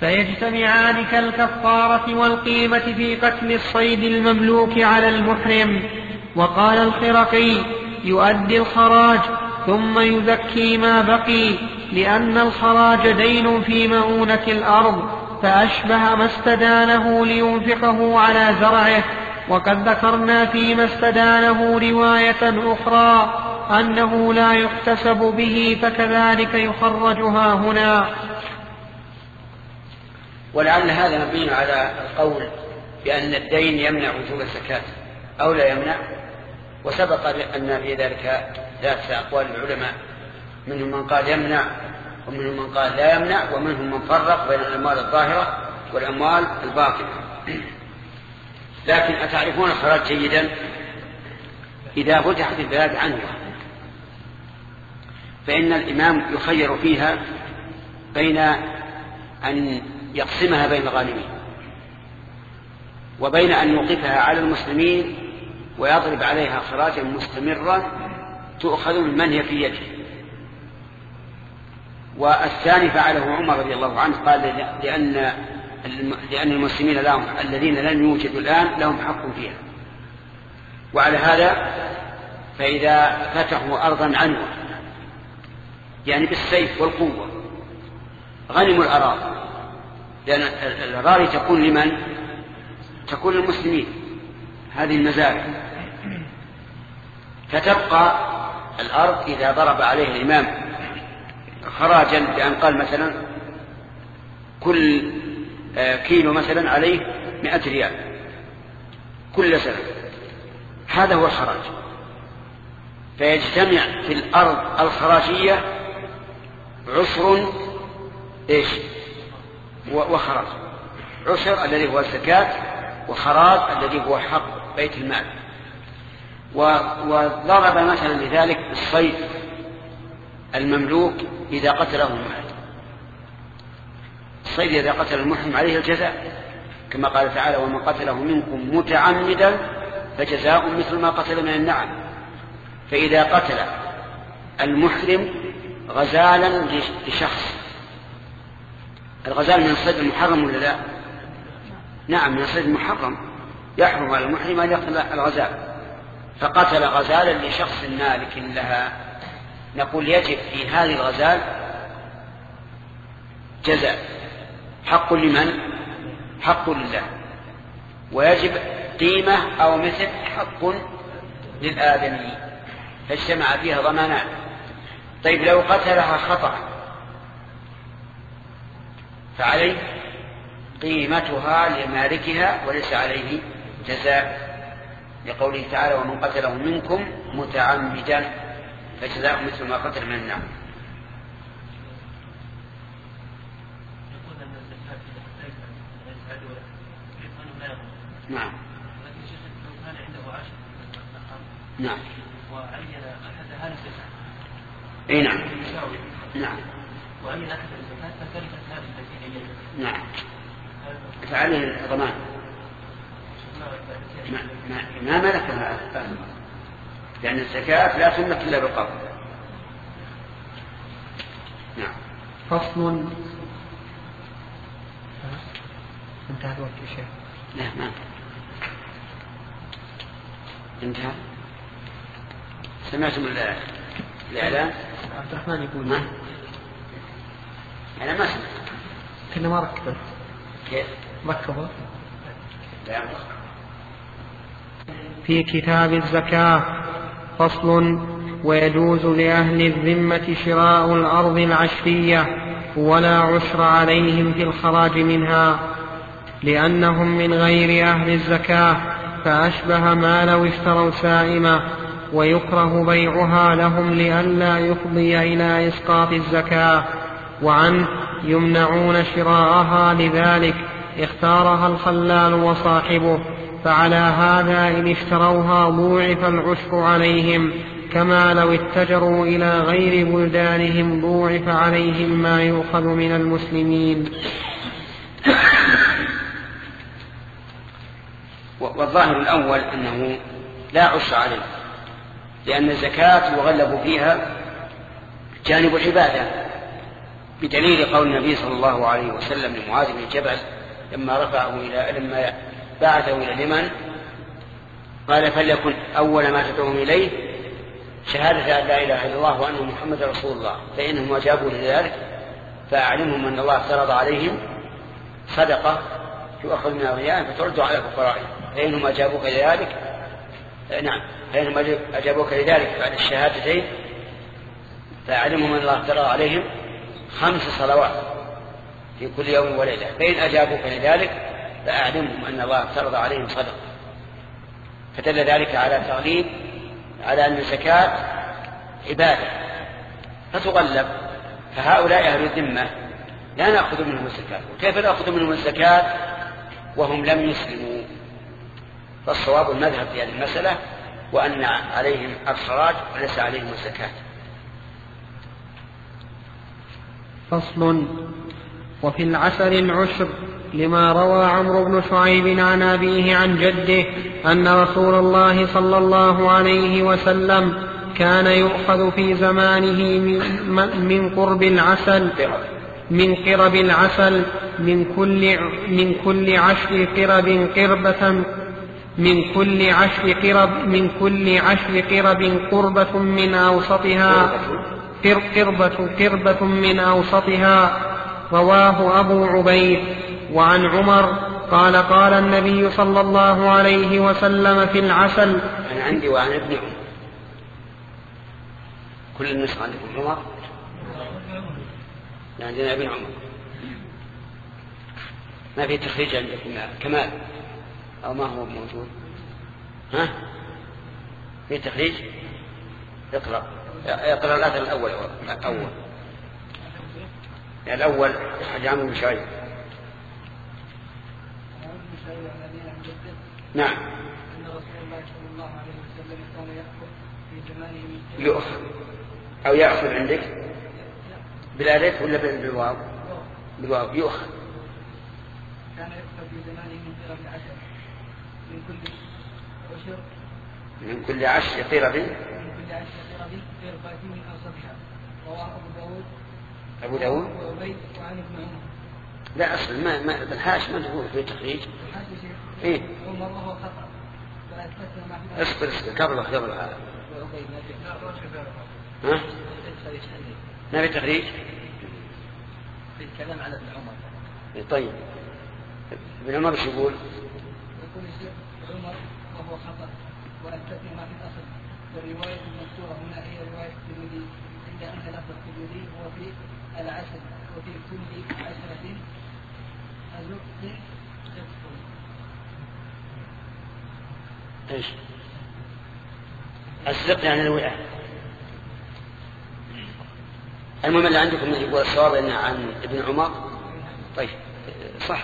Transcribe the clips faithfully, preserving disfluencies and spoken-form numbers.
فيجتمعان كالكفارة والقيمة في قتل الصيد المملوك على المحرم. وقال الخرقي: يؤدي الخراج ثم يزكي ما بقي، لأن الخراج دين في مؤونة الأرض، فأشبه ما استدانه لينفقه على زرعه. وقد ذكرنا فيما استدانه رواية أخرى أنه لا يحتسب به، فكذلك يخرجها هنا. ولعل هذا مبين على القول بأن الدين يمنع وجوب الزكاة أو لا يمنع، وسبق أن في ذلك ثلاثة أقوال العلماء، منهم من قال يمنع، ومنهم من قال لا يمنع، ومنهم من فرق بين الأموال الظاهرة والأموال الباطنة. لكن أتعرفون الخراج جيدا؟ إذا فتحت البلاد عنه فإن الإمام يخير فيها بين أن يقسمها بين الغانمين وبين أن يوقفها على المسلمين ويضرب عليها خراجا مستمرا تؤخذ من من هي في يده. والثاني فعله عمر رضي الله عنه، قال لأن لأن المسلمين لهم الذين لم يوجدوا الآن لهم حق فيها. وعلى هذا فإذا فتحوا أرضا عنوة يعني بالسيف والقوة غنموا الأراضي، لأن الأراضي تكون لمن؟ تكون للمسلمين، هذه المزارع، فتبقى الأرض إذا ضرب عليها الإمام خراجا بأن قال مثلا كل كيلو مثلا عليه مئة ريال كل سنة، هذا هو الخراج. فيجتمع في الأرض الخراجية عشر إيش وخراج، عشر الذي هو الزكاة، وخراج الذي هو حق بيت المال. وضرب مثلا لذلك الصيد المملوك إذا قتله المحرم، الصيد إذا قتل المحرم عليه الجزاء، كما قال تعالى: ومن قتله منكم متعمدا فجزاء مثل ما قتل من النعم. فإذا قتل المحرم غزالا لشخص، الغزال من الصيد المحرم ولا لا؟ نعم، من الصيد المحرم، يحرم على المحرم أن يقتل الغزال، فقتل غزالا لشخص مالك لها، نقول يجب في هذه الغزال جزاء، حق لمن؟ حق لله، ويجب قيمة أو مثل حق للآدمي، فاجتمع فيها ضمانات. طيب لو قتلها خطأ فعليه قيمتها لمالكها وليس عليه جزاء، لقوله تعالى: ومن قتله منكم متعمدا فجزاء مثل ما قتل من النعم. نعم نعم وعين أحد هذه الزكاة. أي نعم نعم وعين أحد الزكاة فتركت هذه التي عينها. نعم فعليه الضمان. ما ما ما ملكها، لأن الزكاة لا تملك إلا بالقبض. نعم. فصل. انتهى الوقت يا شيخ؟ لا ما انتهى. سمعتم الإعلان؟ عبد الرحمن يقول ما أنا ما سمعت. كنا ما ركبه. كيف؟ ركبه. لا يملك. في كتاب الزكاة. فصل. ويجوز لأهل الذمة شراء الأرض العشرية ولا عشر عليهم في الخراج منها، لأنهم من غير أهل الزكاة، فأشبه ما لو اشتروا سائمة، ويكره بيعها لهم لئلا يفضي إلى إسقاط الزكاة. وعنه يمنعون شراءها، لذلك اختارها الخلال وصاحبه، فعلى هذا إن اشتروها ضوعف العشر عليهم، كما لو اتجروا إلى غير بلدانهم ضوعف عليهم ما يؤخذ من المسلمين. والظاهر الأول أنه لا عشر عليه، لأن الزكاة يغلب فيها جانب العبادة، بدليل قول النبي صلى الله عليه وسلم لمعاذ بن جبل لما رفعه إلى لما بعثه إلى اليمن قال فليكن أول ما تدعوهم إليه شهادة أن لا إله إلا الله وأن محمد رسول الله، فإنهم أجابوا لذلك فأعلمهم أن الله افترض عليهم صدقة تؤخذ من أغنيائهم فترد على فقرائهم، فإنهم أجابوك لذلك نعم فإنهم أجابوك لذلك بعد الشهادتين فأعلمهم أن الله افترض عليهم خمس صلوات في كل يوم وليلة، فإن أجابوك لذلك فأعلمهم أن الله افترض عليهم صدقة. فدل ذلك على تغليب على أن الزكاة عبادة فتغلب، فهؤلاء أهل الذمة لا نأخذ منهم الزكاة، وكيف نأخذ منهم الزكاة وهم لم يسلموا؟ فالصواب المذهب في هذه المسألة وأن عليهم الخراج وليس عليهم الزكاة. فصل. وفي العسل العشر لما روى عمرو بن شعيب عن أبيه عن جده أن رسول الله صلى الله عليه وسلم كان يؤخذ في زمانه من قرب العسل من قرب العسل من كل من كل عشر قرب قربة من كل عشر قرب من كل عشر قرب قربة من أوسطها قربة قربة من أوسطها. رواه أبو عبيد. وعن عمر قال قال النبي صلى الله عليه وسلم في العسل. أنا عندي وعن ابن عمر، كل الناس عندكم عمر، عندنا ابن عمر، ما في تخريج عندكم كمال أو ما هو موجود؟ ها في تخريج؟ اقرأ اقرأ الأثر الأول الأول الأول حج عمرو بن شعيب. نعم. أن رسول الله صلى الله عليه وسلم كان يأخذ في زمانه من يؤخذ أو يأخذ عندك بالألف ولا بالواو؟ بالواو يؤخذ. كان يأخذ في زمانه من قرب العشر من كل عشر من كل عشر قرب من كل عشر قرب قربة من أوسطها. رواه أبو داود أبو داود وعبيد وعن ابن عمر. لا أصل ما ما بالحاش ما تقول في تخريج. إيه؟ عمر وهو خطأ. اصبر اصبر قبل قبل هذا. ها؟ ما في تخريج؟ في الكلام على ابن عمر. طيب. ابن عمر شو يقول؟ يقول الشيخ عمر وهو خطأ وأثبتنا ما في الأصل، والرواية المذكورة هنا هي رواية الترمذي، إلا أن لفظ الترمذي هو في العسل وفي كل عشرة أزق قسط. ايش؟ الزق يعني الوعاء. المهم اللي عندكم يقول الصواب ان عن ابن عمر. طيب صح.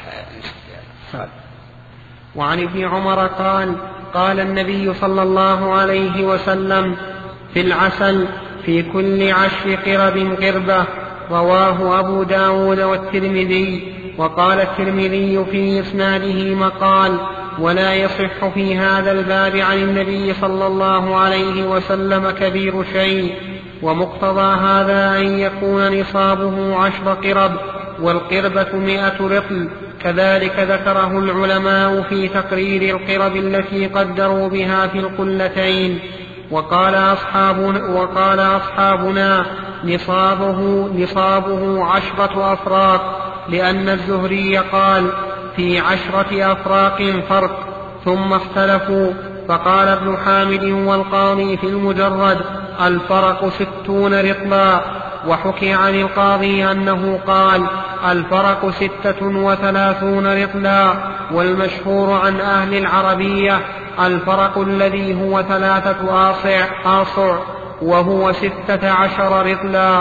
وعن ابن عمر قال قال النبي صلى الله عليه وسلم في العسل في كل عشر قرب قربة. رواه أبو داود والترمذي. وقال الترمذي في إسناده مقال ولا يصح في هذا الباب عن النبي صلى الله عليه وسلم كبير شيء، ومقتضى هذا أن يكون نصابه عشر قرب والقربة مئة رطل. كذلك ذكره العلماء في تقرير القرب التي قدروا بها في القلتين. وقال أصحابنا, وقال أصحابنا نصابه, نصابه عشرة أفراق، لأن الزهري قال في عشرة أفراق فرق، ثم اختلفوا. فقال ابن حامد والقاضي في المجرد الفرق ستون رطلا. وحكي عن القاضي أنه قال الفرق ستة وثلاثون رطلا. والمشهور عن أهل العربية الفرق الذي هو ثلاثة آصع, آصع وهو ستة عشر رطلا.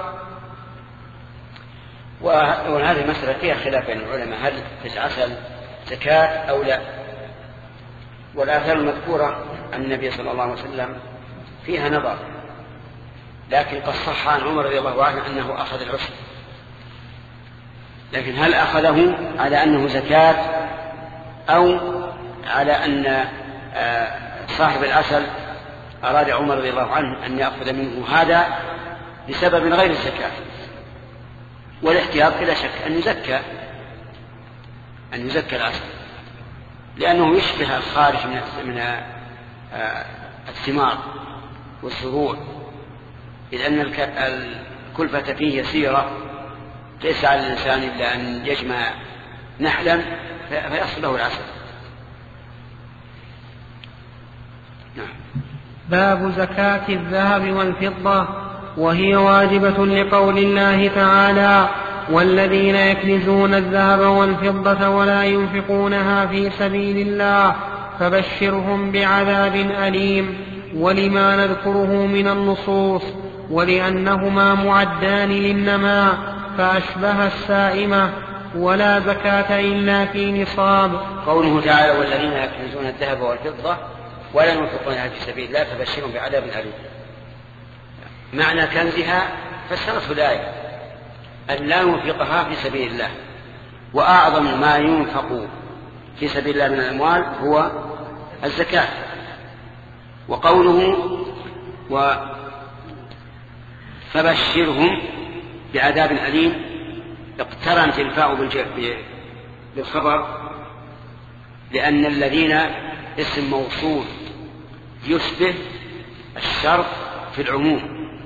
وهذه المسألة فيها خلاف بين العلماء هل في العسل زكاة أو لا. والآثار المذكورة عن النبي صلى الله عليه وسلم فيها نظر، لكن قد صح عن عمر رضي الله عنه أنه أخذ العشر، لكن هل أخذه على أنه زكاة أو على أن صاحب العسل أراد عمر رضي الله عنه أن يأخذ منه هذا بسبب غير الزكاة؟ والاحتياط بلا شك أن يزكى أن يزكى الأصل، لأنه يشبه الخارج من الثمار والزروع، إذ أن الكلفة فيه يسيرة، ليس على الإنسان إلا أن يجمع نحلا فيحصل له العسل. نعم. باب زكاة الذهب والفضة، وهي واجبة لقول الله تعالى: والذين يكنزون الذهب والفضة ولا ينفقونها في سبيل الله فبشرهم بعذاب أليم. ولما نذكره من النصوص، ولأنهما معدان للنماء فأشبه السائمة، ولا زكاة إلا في نصاب. قوله تعالى: والذين يكنزون الذهب والفضة ولا ينفقونها في سبيل الله فبشرهم بعذاب أليم. معنى كنزها فسرته الآية أن لا ينفقها في سبيل الله، وأعظم ما ينفق في سبيل الله من الأموال هو الزكاة. وقوله و فبشرهم بعذاب أليم اقترنت الفاء بالخبر، لأن الذين اسم موصول يشبه الشرط في العموم،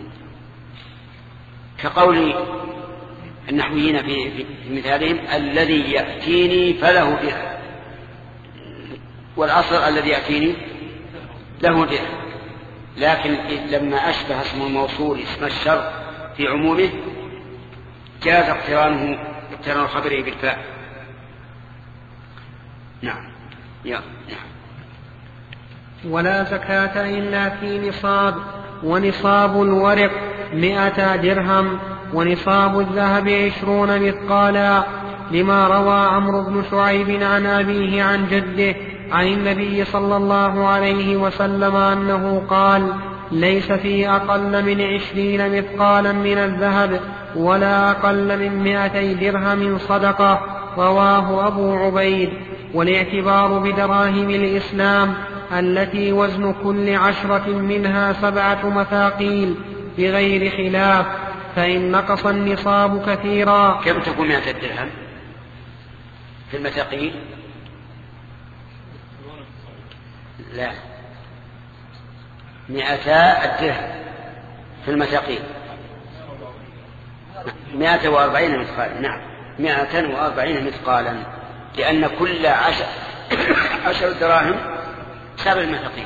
كقول النحويين في, في مثالهم: الذي يأتيني فله درهم، والأصل الذي يأتيني له درهم، لكن لما أشبه اسم الموصول اسم الشرط في عمومه جاز اقترانه اقتران خبره بالفاء. نعم. يا نعم. ولا زكاة إلا في نصاب، ونصاب الورق مئة درهم، ونصاب الذهب عشرون مثقالا، لما روى عمرو بن شعيب عن أبيه عن جده عن النبي صلى الله عليه وسلم أنه قال: ليس في أقل من عشرين مثقالا من الذهب ولا أقل من مئتي درهم صدقة. رواه أبو عبيد. والاعتبار بدراهم الإسلام التي وزن كل عشرة منها سبعة مثاقيل بغير خلاف، فإن نقص النصاب كثيرا. كم تكون مئة درهم في المثاقيل؟ لا، مئتا الدرهم في المثاقيل مئة وأربعين مثقالا. نعم، مئة وأربعين مثقالا، لأن كل عشر عشر دراهم سبع المثاقيل.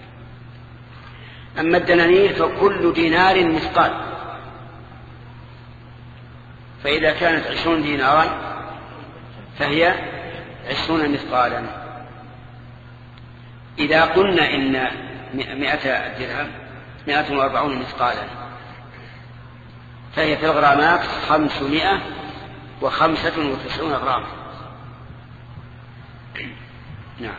أما الدنانير فكل دينار مثقال، فإذا كانت عشرون دينارا فهي عشرون مثقالا. إذا قلنا إن مئة درهم مئة وأربعون مثقالا فهي في الغرامات خمسمائة وخمسة وتسعون غراما. نعم.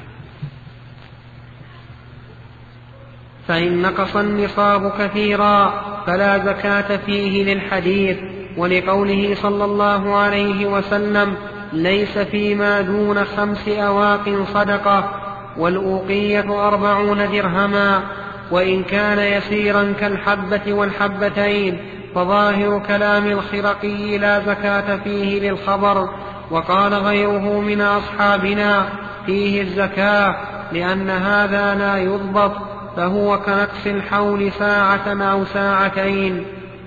فإن نقص النصاب كثيرا فلا زكاة فيه للحديث، ولقوله صلى الله عليه وسلم: ليس فيما دون خمس أواق صدقة، والأوقية أربعون درهما، وإن كان يسيرا كالحبة والحبتين فظاهر كلام الخرقي لا زكاة فيه للخبر. وقال غيره من أصحابنا: فيه الزكاة، لأن هذا لا يضبط، فهو كنقص الحول ساعة أو ساعتين.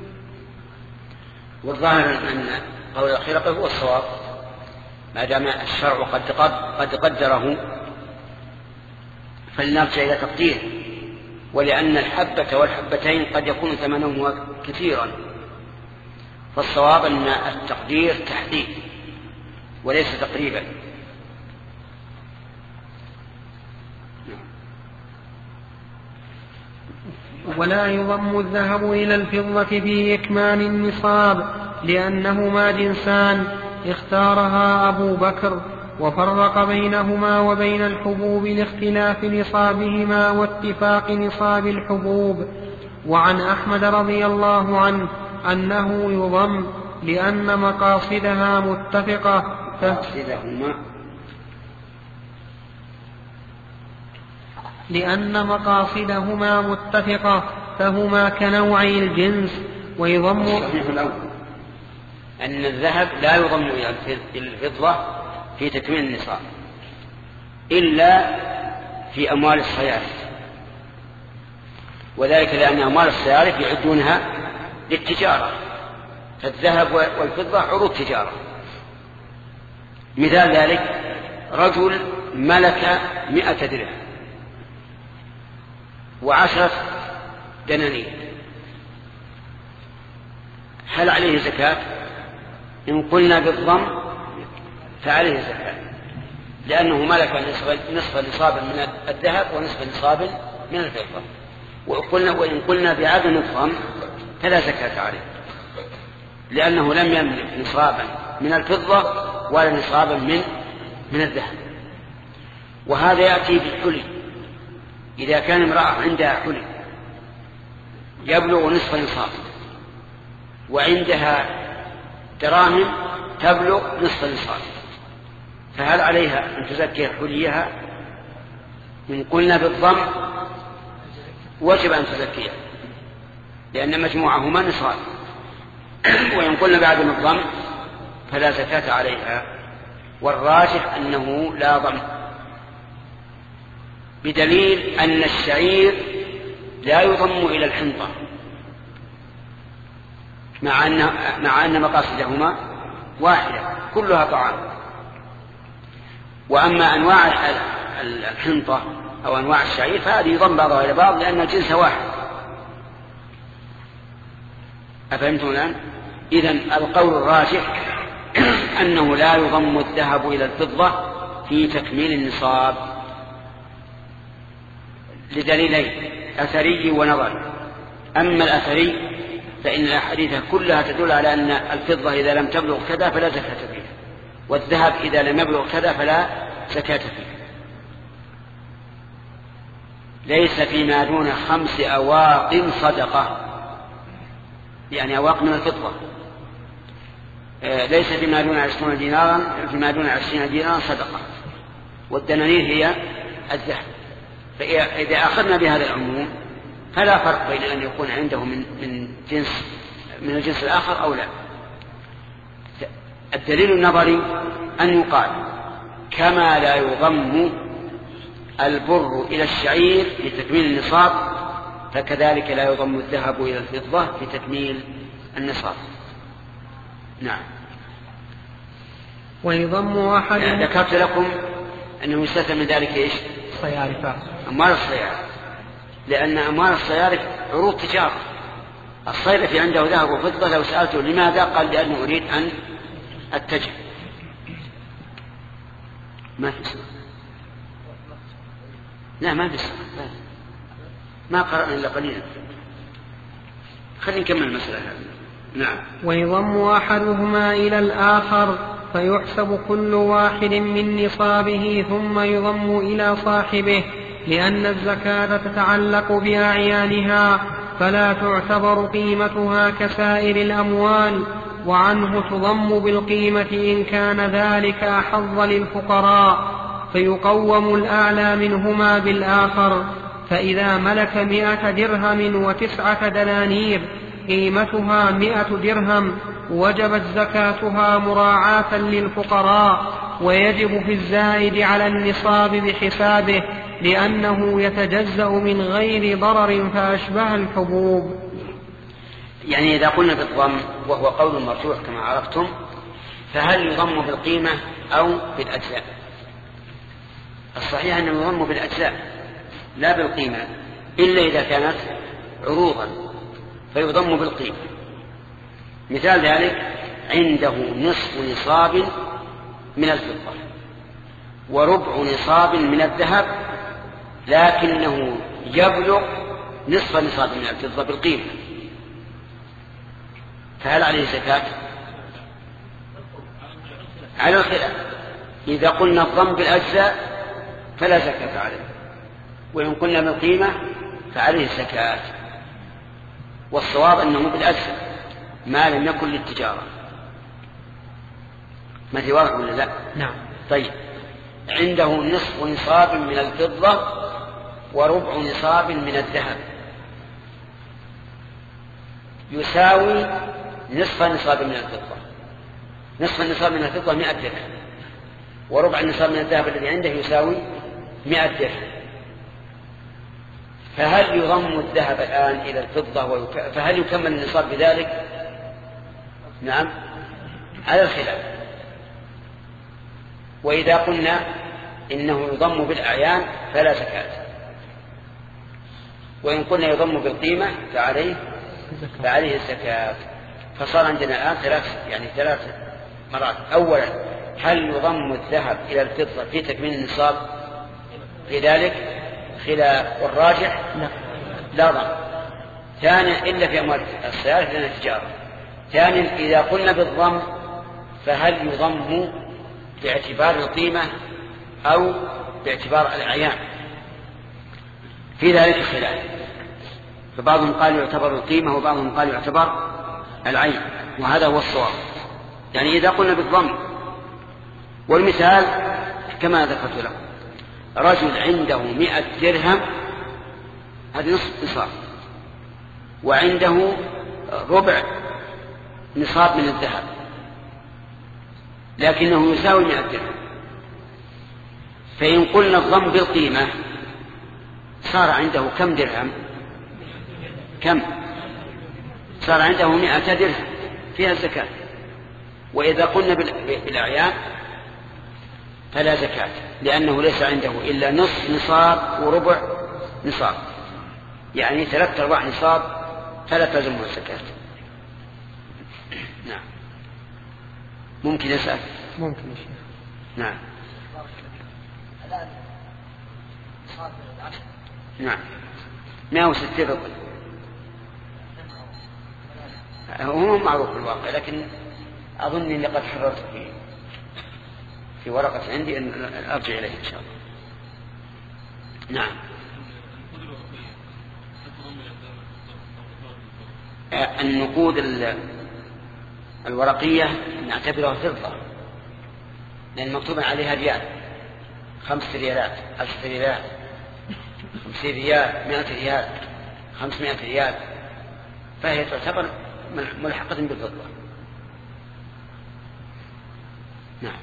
والظاهر أن قول الخرقي هو الصواب، ما دام الشرع قد قد قدره فلنرجع إلى تقديره، ولأن الحبة والحبتين قد يكون ثمنهما كثيرا، فالصواب أن التقدير تحديد وليس تقريبا. ولا يضم الذهب إلى الفضة في إكمال النصاب، لأنهما جنسان اختارها أبو بكر، وفرق بينهما وبين الحبوب لاختلاف نصابهما واتفاق نصاب الحبوب. وعن أحمد رضي الله عنه أنه يضم لأن مقاصدها متفقة لأن مقاصدهما متفقة فهما كنوعي الجنس. ويضم أن الذهب لا يضم إلى الفضة في تكميل النصاب إلا في أموال الصيارف، وذلك لأن أموال الصيارف يعدونها للتجارة، فالذهب والفضة عروض تجارة. مثال ذلك رجل ملك مئة درهم وعشرة دنانير، هل عليه زكاة؟ إن قلنا بالضم فعليه زكاة، لأنه ملك نصف نصابا من الذهب ونصف نصابا من الفضة. وقلنا وإن قلنا بعدم الضم فلا زكاة عليه، لأنه لم يملك نصابا من الفضة ولا نصابا من من الذهب. وهذا يأتي بالحلي، إذا كان امرأة عندها حلي يبلغ نصف نصاب وعندها دراهم تبلغ نصف نصاب، فهل عليها أن تزكي حليها؟ إن قلنا بالضم وجب أن تزكيها لأن مجموعهما نصاب، وإن قلنا بعدم الضم فلا زكاة عليها. والراجح أنه لا ضم، بدليل أن الشعير لا يضم إلى الحنطة مع أن مع أن مقاصدهما واحدة كلها طعام. وأما أنواع الحنطة أو أنواع الشعير فهذه يضم بعضها إلى بعض لأن الجنس واحد. أفهمتم الآن؟ إذن القول الراجح أنه لا يضم الذهب إلى الفضة في تكميل النصاب لدليلين، أثري ونظري. أما الأثري فإن الأحاديث كلها تدل على أن الفضة إذا لم تبلغ كذا فلا زكاة فيها، والذهب إذا لم يبلغ كذا فلا زكاة فيه. ليس فيما دون خمس أواق صدقة، يعني أواق من الفضة. ليس فيما دون عشرين دينارا فيما دون عشرين دينارا صدقة، والدنانير هي الذهب. فإذا أخذنا بهذا العموم فلا فرق بين أن يكون عنده من من جنس من الجنس الآخر أو لا. الدليل النظري أن يقال كما لا يضم البر إلى الشعير لتكميل النصاب فكذلك لا يضم الذهب إلى الفضة في تكميل النصاب. نعم. ويضم أحد يعني ذكرت لكم أنه يستثنى من ذلك إيش؟ صيارفة، أموال الصيارف، لأن أموال الصيارف عروض تجارة. الصيرفي عنده ذهب وفضة لو سألته لماذا قال لأنه أريد أن أتجه. ما في سؤال؟ لا ما في سؤال، ما قرأنا إلا قليلا. خلينا نكمل المسألة هذه. نعم. ويضم أحدهما إلى الآخر فيحسب كل واحد من نصابه ثم يضم إلى صاحبه، لأن الزكاة تتعلق بأعيانها فلا تعتبر قيمتها كسائر الأموال، وعنه تضم بالقيمة إن كان ذلك أحظ للفقراء، فيقوم الأعلى منهما بالآخر. فإذا ملك مئة درهم وتسعة دنانير قيمتها مئة درهم وجبت زكاتها مراعاة للفقراء، ويجب في الزائد على النصاب بحسابه لأنه يتجزأ من غير ضرر فأشبه الحبوب. يعني إذا قلنا بالضم وهو قول مرجوح كما عرفتم، فهل يضم بالقيمة أو بالأجزاء؟ الصحيح أنه يضم بالأجزاء لا بالقيمة، إلا إذا كانت عروضا فيضم بالقيمة. مثال ذلك عنده نصف نصاب من الفضة وربع نصاب من الذهب لكنه يبلغ نصف نصاب من الفضة بالقيمة، فهل عليه زكاة؟ على الخلاف. إذا قلنا الضم بالأجزاء فلا زكاة عليه، وإن قلنا بالقيمة فعليه زكاة. والصواب أنه بالأجزاء ما لم يكن للتجارة. ما في واضح ولا لا؟ نعم. طيب، عنده نصف نصاب من الفضة وربع نصاب من الذهب يساوي نصف نصاب من الفضة، نصف النصاب من الفضة مئة درهم، وربع النصاب من الذهب الذي عنده يساوي مئة درهم، فهل يضم الذهب الآن إلى الفضة ويك... فهل يكمل النصاب بذلك؟ نعم، على الخلاف. وإذا قلنا إنه يضم بالأعيان فلا زكاة، وإن قلنا يضم بالقيمة فعليه فعليه الزكاة. فصار عندنا الآن ثلاث يعني ثلاث مرات. أولا، هل يضم الذهب إلى الفضة في تكميل النصاب؟ في ذلك خلاف، والراجح لا لا ضم. ثانيا، إلا في أموال السيارة لأنها تجارة. ثانيا، إذا قلنا بالضم فهل يضم باعتبار القيمة أو باعتبار الأعيان؟ في ذلك خلاف، فبعضهم قال يعتبر القيمة وبعضهم قال يعتبر العين، وهذا هو الصواب. يعني إذا قلنا بالضم، والمثال كما ذكرت لكم، رجل عنده مئة درهم، هذا نصف نصاب، وعنده ربع نصاب من الذهب، لكنه يساوي مئة درهم. فإن قلنا الضم بالقيمة صار عنده كم درهم؟ كم؟ صار عنده مئة درهم فيها الزكاة. وإذا قلنا بالأعيان فلا زكاة، لأنه ليس عنده إلا نصف نصاب وربع نصاب، يعني ثلاثة أرباع نصاب، فلا تلزمه الزكاة. نعم. ممكن أسأل؟ ممكن يا شيخ. نعم. نعم، مئة وستين رطل، هو معروف في الواقع، لكن أظن أني قد حررت في في ورقة عندي أن أرجع إليه إن شاء الله. نعم. النقود الورقية نعتبرها فضة، لأن مكتوب عليها ريال، خمس ريالات، عشر ريالات، خمسين ريال، مئة ريال، خمسمائة ريال، فهي تعتبر ملحقة بالفضة. نعم.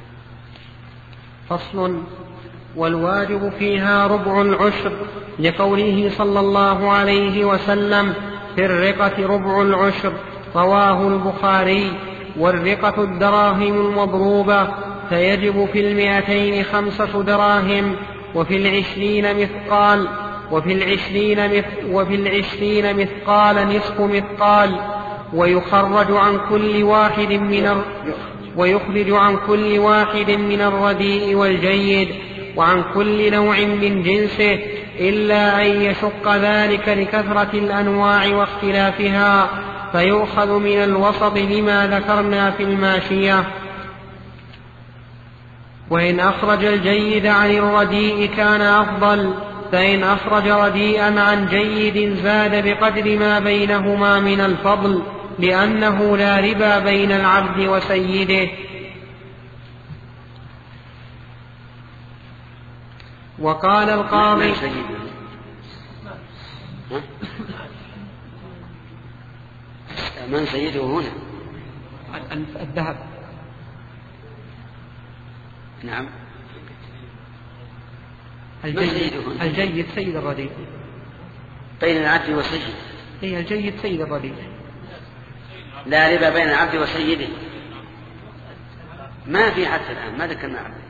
فصل: والواجب فيها ربع العشر، لقوله صلى الله عليه وسلم: في الرقة ربع العشر، رواه البخاري. والرقة الدراهم المضروبة، فيجب في المئتين خمسة دراهم، وفي العشرين مثقال، وفي العشرين, مث وفي العشرين مثقال نصف مثقال. ويخرج عن كل واحد من الر... ويخرج عن كل واحد من الرديء والجيد، وعن كل نوع من جنسه، إلا أن يشق ذلك لكثرة الأنواع واختلافها، فيؤخذ من الوسط لما ذكرنا في الماشية. وإن أخرج الجيد عن الرديء كان أفضل، فإن أخرج رديئا عن جيد زاد بقدر ما بينهما من الفضل، لأنه لا ربا بين العبد وسيده. وقال القاضي: من سيده هنا؟ الذهب. نعم. الجيد, الجيد سيد الرديء. بين العبد وسيده. هي الجيد سيد الرديء. لا ربا بين العبد وسيده، ما في حتى الآن، ما ذكرنا عبد.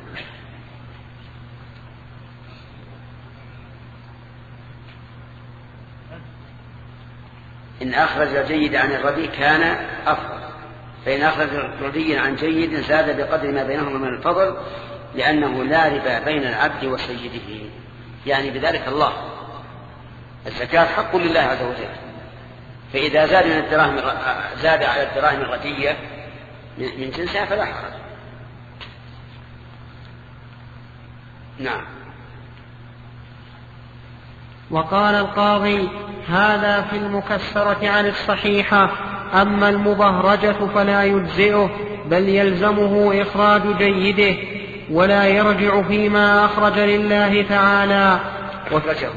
إن أخرج الجيد عن الرديء كان أفضل، فإن أخرج الرديء عن جيد زاد بقدر ما بينهما من الفضل، لأنه لا ربا بين العبد وسيده، يعني بذلك الله. الزكاة حق لله عز وجل، فإذا زاد من الدراهم زاد على الدراهم الردية من جنسها فلا حرج. نعم. وقال القاضي: هذا في المكسرة عن الصحيحة، أما المبهرجة فلا يجزئه، بل يلزمه إخراج جيده، ولا يرجع فيما أخرج لله تعالى. وأخرجه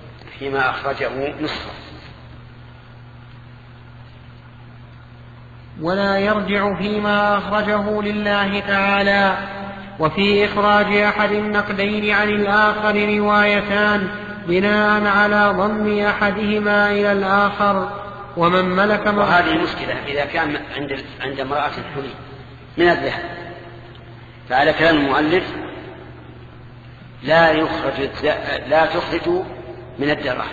فيما أخرجه نصفه. ولا يرجع فيما أخرجه لله تعالى. وفي إخراج أحد النقدين عن الآخر روايتان بناء على ضم أحدهما إلى الآخر. ومن ملك وهذه مشكلة إذا كان عند عند امرأة حلي من الذهب، فعلى كلام المؤلف لا يخرج لا تخرج من الدراهم،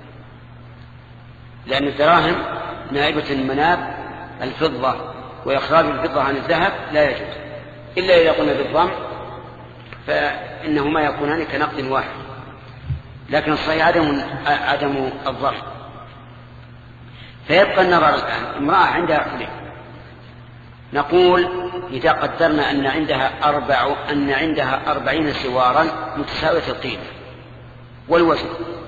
لأن الدراهم نائبة مناب الفضة، وإخراج الفضة عن الذهب لا يجوز إلا إذا قلنا بالضم، فإنهما يكونان كنقد واحد. لكن الصحيح عدم عدم الضم. فيبقى النظر الآن، امرأة عندها حلي، نقول إذا قدرنا أن عندها أربع أن عندها أربعين سوارا متساوية القيمة والوزن،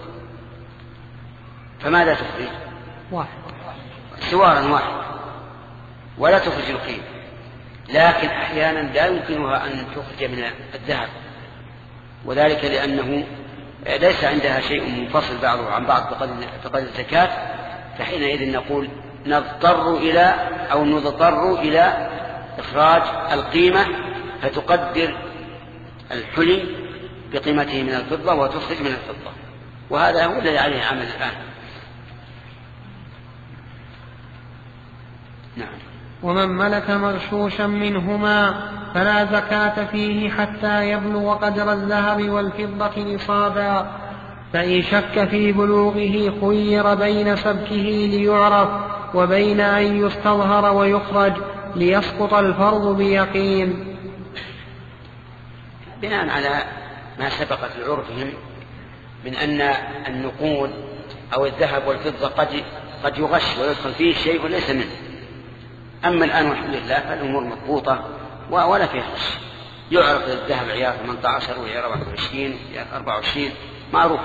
فماذا تخرج؟ واحد سوارا واحد ولا تخرج القيمة. لكن أحيانا لا يمكنها أن تخرج من الذهب، وذلك لأنه ليس عندها شيء منفصل بعضه عن بعض بقدر الزكاة، فحينئذ نقول نضطر إلى أو نضطر إلى إخراج القيمة، فتقدر الحلي بقيمته من الفضة وتخرج من الفضة، وهذا هو الذي عليه عمل الآن. نعم. ومن ملك مغشوشا منهما فلا زكاة فيه حتى يبلغ قدر الذهب والفضة نصابا، فإن شك في بلوغه خير بين سبكه ليعرف وبين أن يستظهر ويخرج ليسقط الفرض بيقين. بناء على ما سبق في عرفهم من أن النقود أو الذهب والفضة قد قد يغش ويدخل فيه شيء ليس منه. أما الآن والحمد لله فالأمور مضبوطة ولا فيها غش، يعرف الذهب عيار ثمانية عشر وعيار أربعة وعشرين وعيار أربعة وعشرين معروف.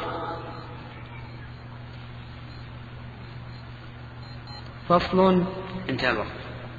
فصل. انتهى الوقت.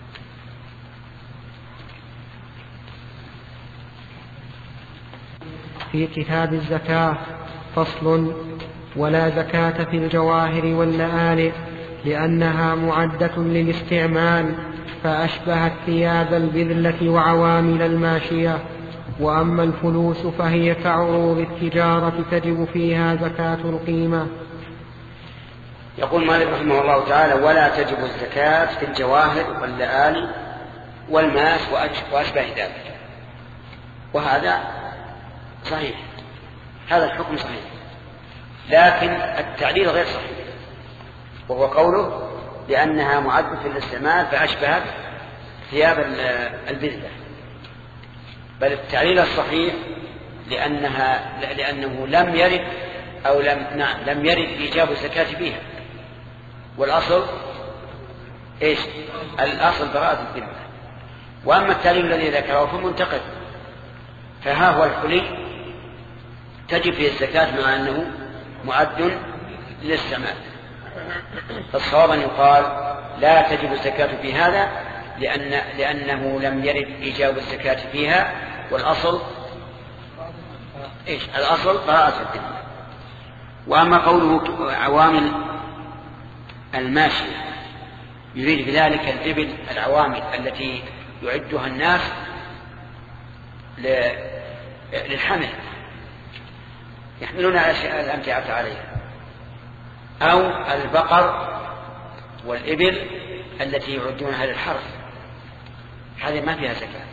في كتاب الزكاة. فصل. ولا زكاة في الجواهر واللآلئ لأنها معدة للاستعمال، فأشبهت ثياب البذلة وعوامل الماشية. وأما الفلوس فهي كعروض التجارة تجب فيها زكاة القيمة. يقول مالك رحمه الله تعالى: ولا تجب الزكاة في الجواهر واللآلئ والماس وأشبه ذلك. وهذا صحيح، هذا الحكم صحيح، لكن التعليل غير صحيح، وهو قوله لأنها معدة للاستعمال فأشبهت ثياب البذلة. بل التعليل الصحيح لأنها لأنه لم يرد أو لم نعم لم يرد إيجاب الزكاة فيها، والأصل إيش؟ الأصل براءة الذمة. وأما التعليل الذي ذكره فمنتقد، فها هو الحلي تجب فيه الزكاة مع أنه معد للاستعمال، فالصواب أن يقال لا تجب الزكاة في هذا لأن لأنه لم يرد إيجاب الزكاة فيها، والأصل إيش؟ الأصل براءة الذمة. وأما قوله عوامل الماشية يريد بذلك الإبل العوامل التي يعدها الناس للحمل، يحملون الأمتعة عليها، أو البقر والإبل التي يعدونها للحرث، هذه ما فيها زكاة.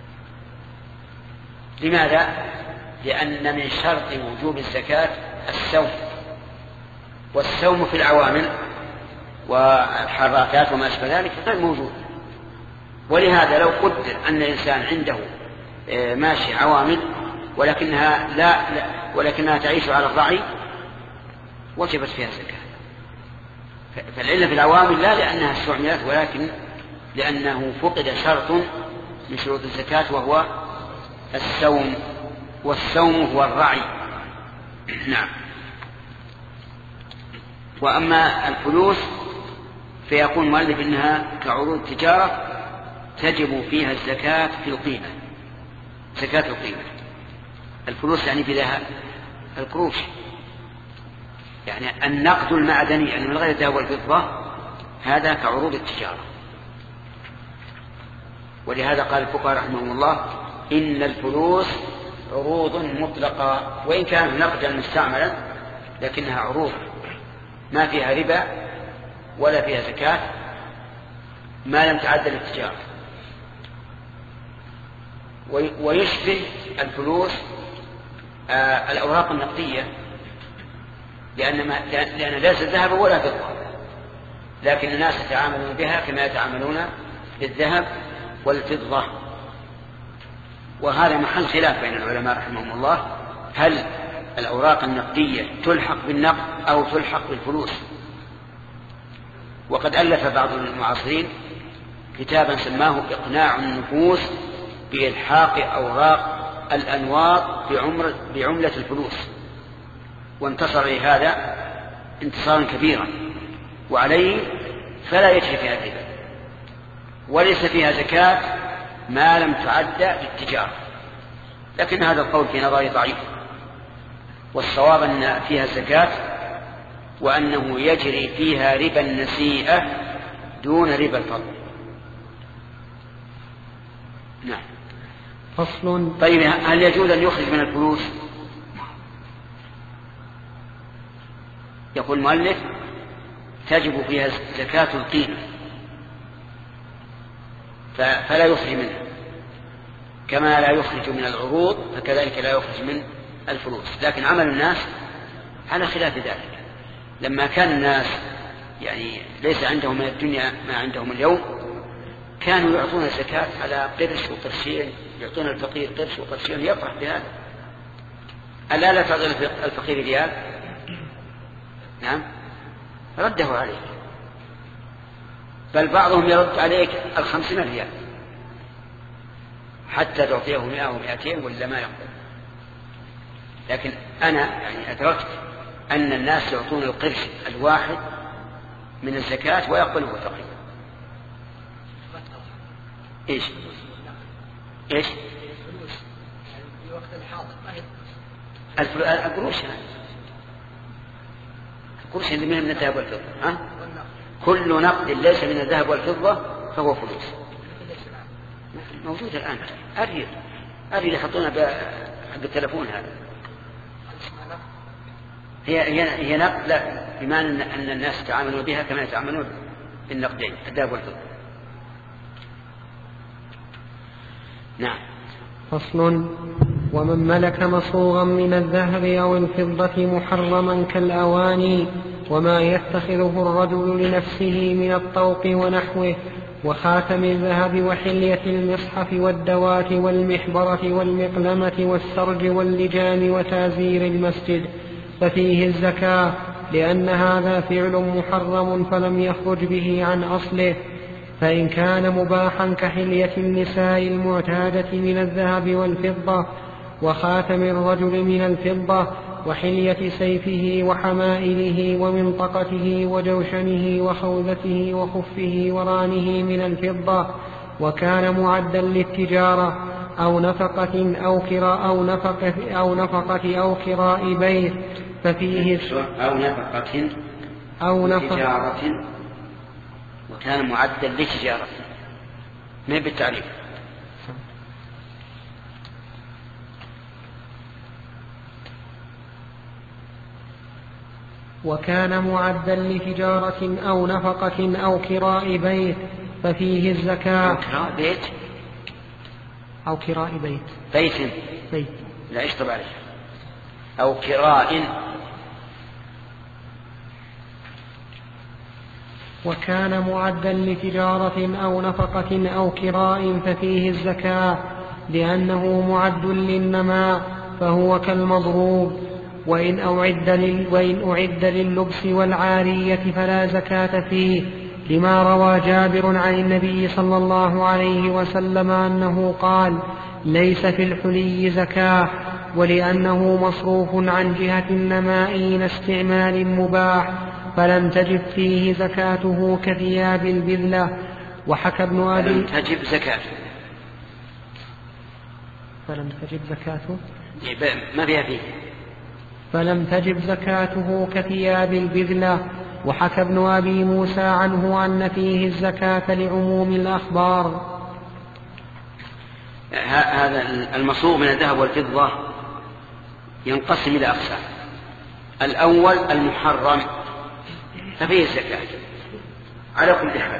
لماذا؟ لأن من شرط وجوب الزكاة السوم، والسوم في العوامل والحراكات وما أشبه ذلك غير موجود. ولهذا لو قدر أن الإنسان عنده ماشي عوامل ولكنها لا, لا ولكنها تعيش على الرعي وجبت فيها الزكاة. فالعلة في العوامل لا لأنها استعملت، ولكن لأنه فقد شرط من شروط الزكاة وهو السوم، والسوم هو الرعي. نعم. وأما الفلوس فيقول المؤلف إنها كعروض تجارة تجب فيها الزكاة في القيمة، زكاة القيمة. الفلوس يعني بها القروش، يعني النقد المعدني يعني من غير الذهب والفضة، هذا كعروض التجارة. ولهذا قال الفقهاء رحمهم الله إن الفلوس عروض مطلقة، وإن كانت نقدا مستعملا لكنها عروض ما فيها ربا ولا فيها زكاة ما لم تعد للتجارة. ويشبه الفلوس آه الأوراق النقدية، لأن, ما لأن ليس ذهب ولا فضة، لكن الناس يتعاملون بها كما يتعاملون بالذهب والفضة. وهذا محل خلاف بين العلماء رحمهم الله، هل الأوراق النقدية تلحق بالنقد أو تلحق بالفلوس؟ وقد ألف بعض المعاصرين كتابا سماه إقناع النفوس بإلحاق أوراق الأنواط بعملة الفلوس، وانتصر لهذا انتصارا كبيرا، وعليه فلا يجري فيها الربا وليس فيها زكاة ما لم تعد للتجارة. لكن هذا القول في نظري ضعيف، والصواب أن فيها الزكاة وأنه يجري فيها ربا النسيئة دون ربا الفضل. نعم. فصل. طيب هل يجوز أن يخرج من الفلوس؟ يقول المؤلف تجب فيها زكاة القيمة فلا يخرج منها، كما لا يخرج من العروض فكذلك لا يخرج من الفلوس. لكن عمل الناس على خلاف ذلك، لما كان الناس يعني ليس عندهم من الدنيا ما عندهم اليوم كانوا يعطون الزكاة على قرش وقرشين، يعطون الفقير قرش وقرشين يفرح بهذا. ألا لا تعطي الفقير ريال؟ نعم رده عليك، بل بعضهم يرد عليك الخمسين ريال حتى تعطيه مئة ومئتين ولا ما يقبل. لكن أنا يعني أدركت أن الناس يعطون القرش الواحد من الزكاة ويقبله تقريبا. إيش إيش القروش القروش اللي من الذهب والفضة، ها؟ كل نقد ليس من الذهب والفضة فهو فلوس. موجود الآن أريد أريد يحطونها بالتلفون. هذا هي هي هي نقد، لا بمعنى أن الناس يتعاملون بها كما يتعاملون بالنقدين الذهب والفضة. نعم. فصل. ومن ملك مصوغا من الذهب أو الفضة محرما كالأواني وما يتخذه الرجل لنفسه من الطوق ونحوه وخاتم الذهب وحلية المصحف والدوات والمحبرة والمقلمة والسرج واللجام وتازير المسجد ففيه الزكاة، لأن هذا فعل محرم فلم يخرج به عن أصله. فإن كان مباحا كحلية النساء المعتادة من الذهب والفضة وخاتم الرجل من الفضة وحلية سيفه وحمائله ومنطقته وجوشنه وخوذته وخفه ورانه من الفضة، وكان معدا للتجارة أو نفقة أو كراء أو نفقة أو نفقة أو كراء بيت ففيه أو نفقة أو نفقة وكان معدا للتجارة ما بالتعريف. وكان معدا لتجارة أو نفقة أو كراء بيت ففيه الزكاة. أو كراء بيت أو كراء بيت بيت بيت لا اشطب عليه. أو كراء. وكان معدا لتجارة أو نفقة أو كراء ففيه الزكاة، لأنه معد للنماء فهو كالمضروب. وإن أعد, لل وإن أعد لللبس والعارية فلا زكاة فيه، لما روى جابر عن النبي صلى الله عليه وسلم أنه قال: ليس في الحلي زكاة، ولأنه مصروف عن جهة النماء استعمال مباح فلم تجب فيه زكاته كثياب البذلة. وحكى ابن أبي فلم تجب زكاته فلم تجب زكاته ما فيها فيه فلم تجب زكاته كثياب البذلة. وحكى ابن أبي موسى عنه أن فيه الزكاة لعموم الأخبار. هذا المصروف من الذهب والفضة ينقسم إلى أقسام. الأول المحرم ففيه الزكاة على كل حال،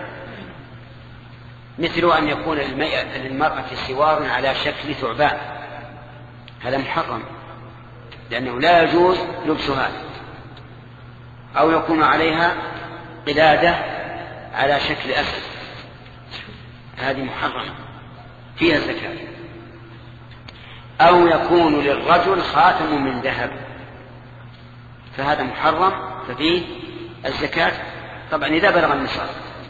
مثل أن يكون للمرأة سوار على شكل ثعبان، هذا محرم لأنه لا يجوز لبسها، أو يكون عليها قلادة على شكل أسد، هذه محرمة فيها الزكاة. أو يكون للرجل خاتم من ذهب، فهذا محرم ففيه الزكاة طبعا إذا بلغ النصاب.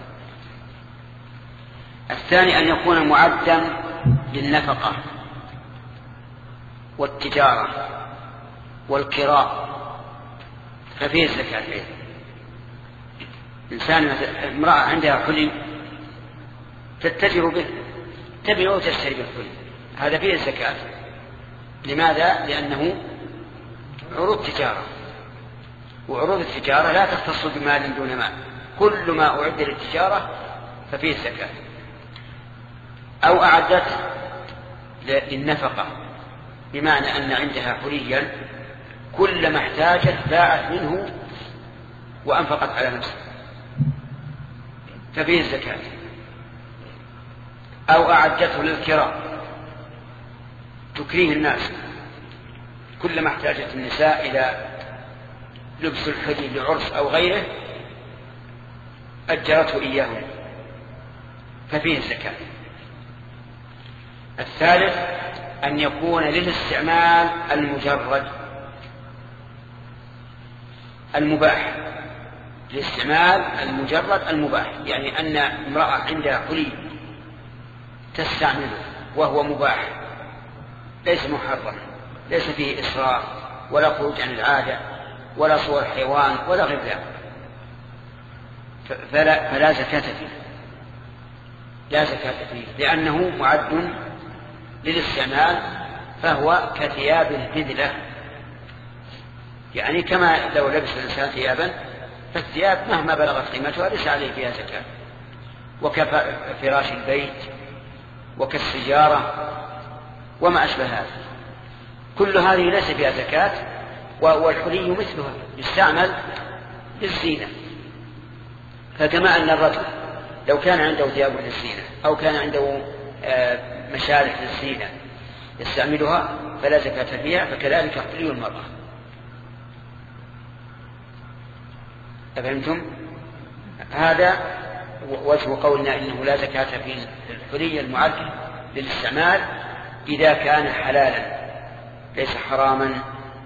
الثاني أن يكون معدا للنفقة والتجارة والكراء، ففيه الزكاة أيضا. إنسان امرأة عندها حلي تتجر به، تبيع وتشتري بالحلي، هذا فيه الزكاة. لماذا؟ لأنه عروض تجارة، وعروض التجارة لا تختص بمال دون مال، كل ما أعد للتجارة ففيه الزكاة. أو أعدت للنفقة، بمعنى أن عندها حليا كلما احتاجت باعت منه وأنفقت على نفسها، ففيه الزكاة. أو أعدته للكراء، تكريه الناس، كلما احتاجت النساء إلى لبس الحلي لعرس أو غيره أجرته إياه، ففيه الزكاة. الثالث أن يكون للاستعمال المجرد المباح، الاستعمال المجرد المباح، يعني أن امرأة عندها حلي تستعمله وهو مباح، ليس محرم، ليس فيه إسراف ولا خروج عن العادة ولا صور حيوان ولا غير ذلك، فلا, فلا زكاة فيه، لا زكاة فيه، لأنه معد للاستعمال، فهو كثياب البذلة، يعني كما لو لبس الإنسان ثيابا، فالثياب مهما بلغت قيمتها ليس عليه فيها زكاة. وكفراش البيت وكالسجارة وما أشبه هذا، كل هذه ليس فيها زكاة. والحلي مثلها يستعمل للزينة، فكما أن الرجل لو كان عنده ثياب للزينة أو كان عنده مشارف للزينة يستعملها فلا زكاة فيها، فكذلك حلي المرأة. أفهمتم؟ هذا وجه قولنا إنه لا زكاة في الحلي المعد للاستعمال إذا كان حلالا ليس حراما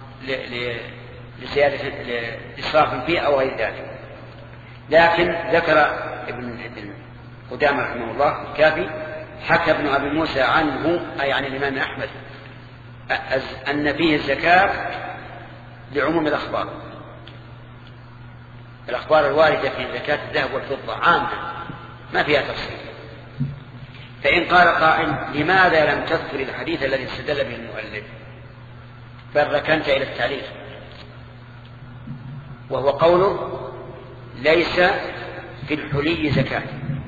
لزيادة إسراف فيه أو غير ذلك. لكن ذكر ابن قدامة رحمه الله كافي، حكى ابن أبي موسى عنه أي عن الإمام أحمد أن فيه الزكاة لعموم الأخبار، الأخبار الواردة في زكاة الذهب والفضة عامة ما فيها تفصيل. فإن قال قائل لماذا لم تذكر الحديث الذي استدل به المؤلف بل ركنت إلى التعليق، وهو قوله ليس في الحلي زكاة؟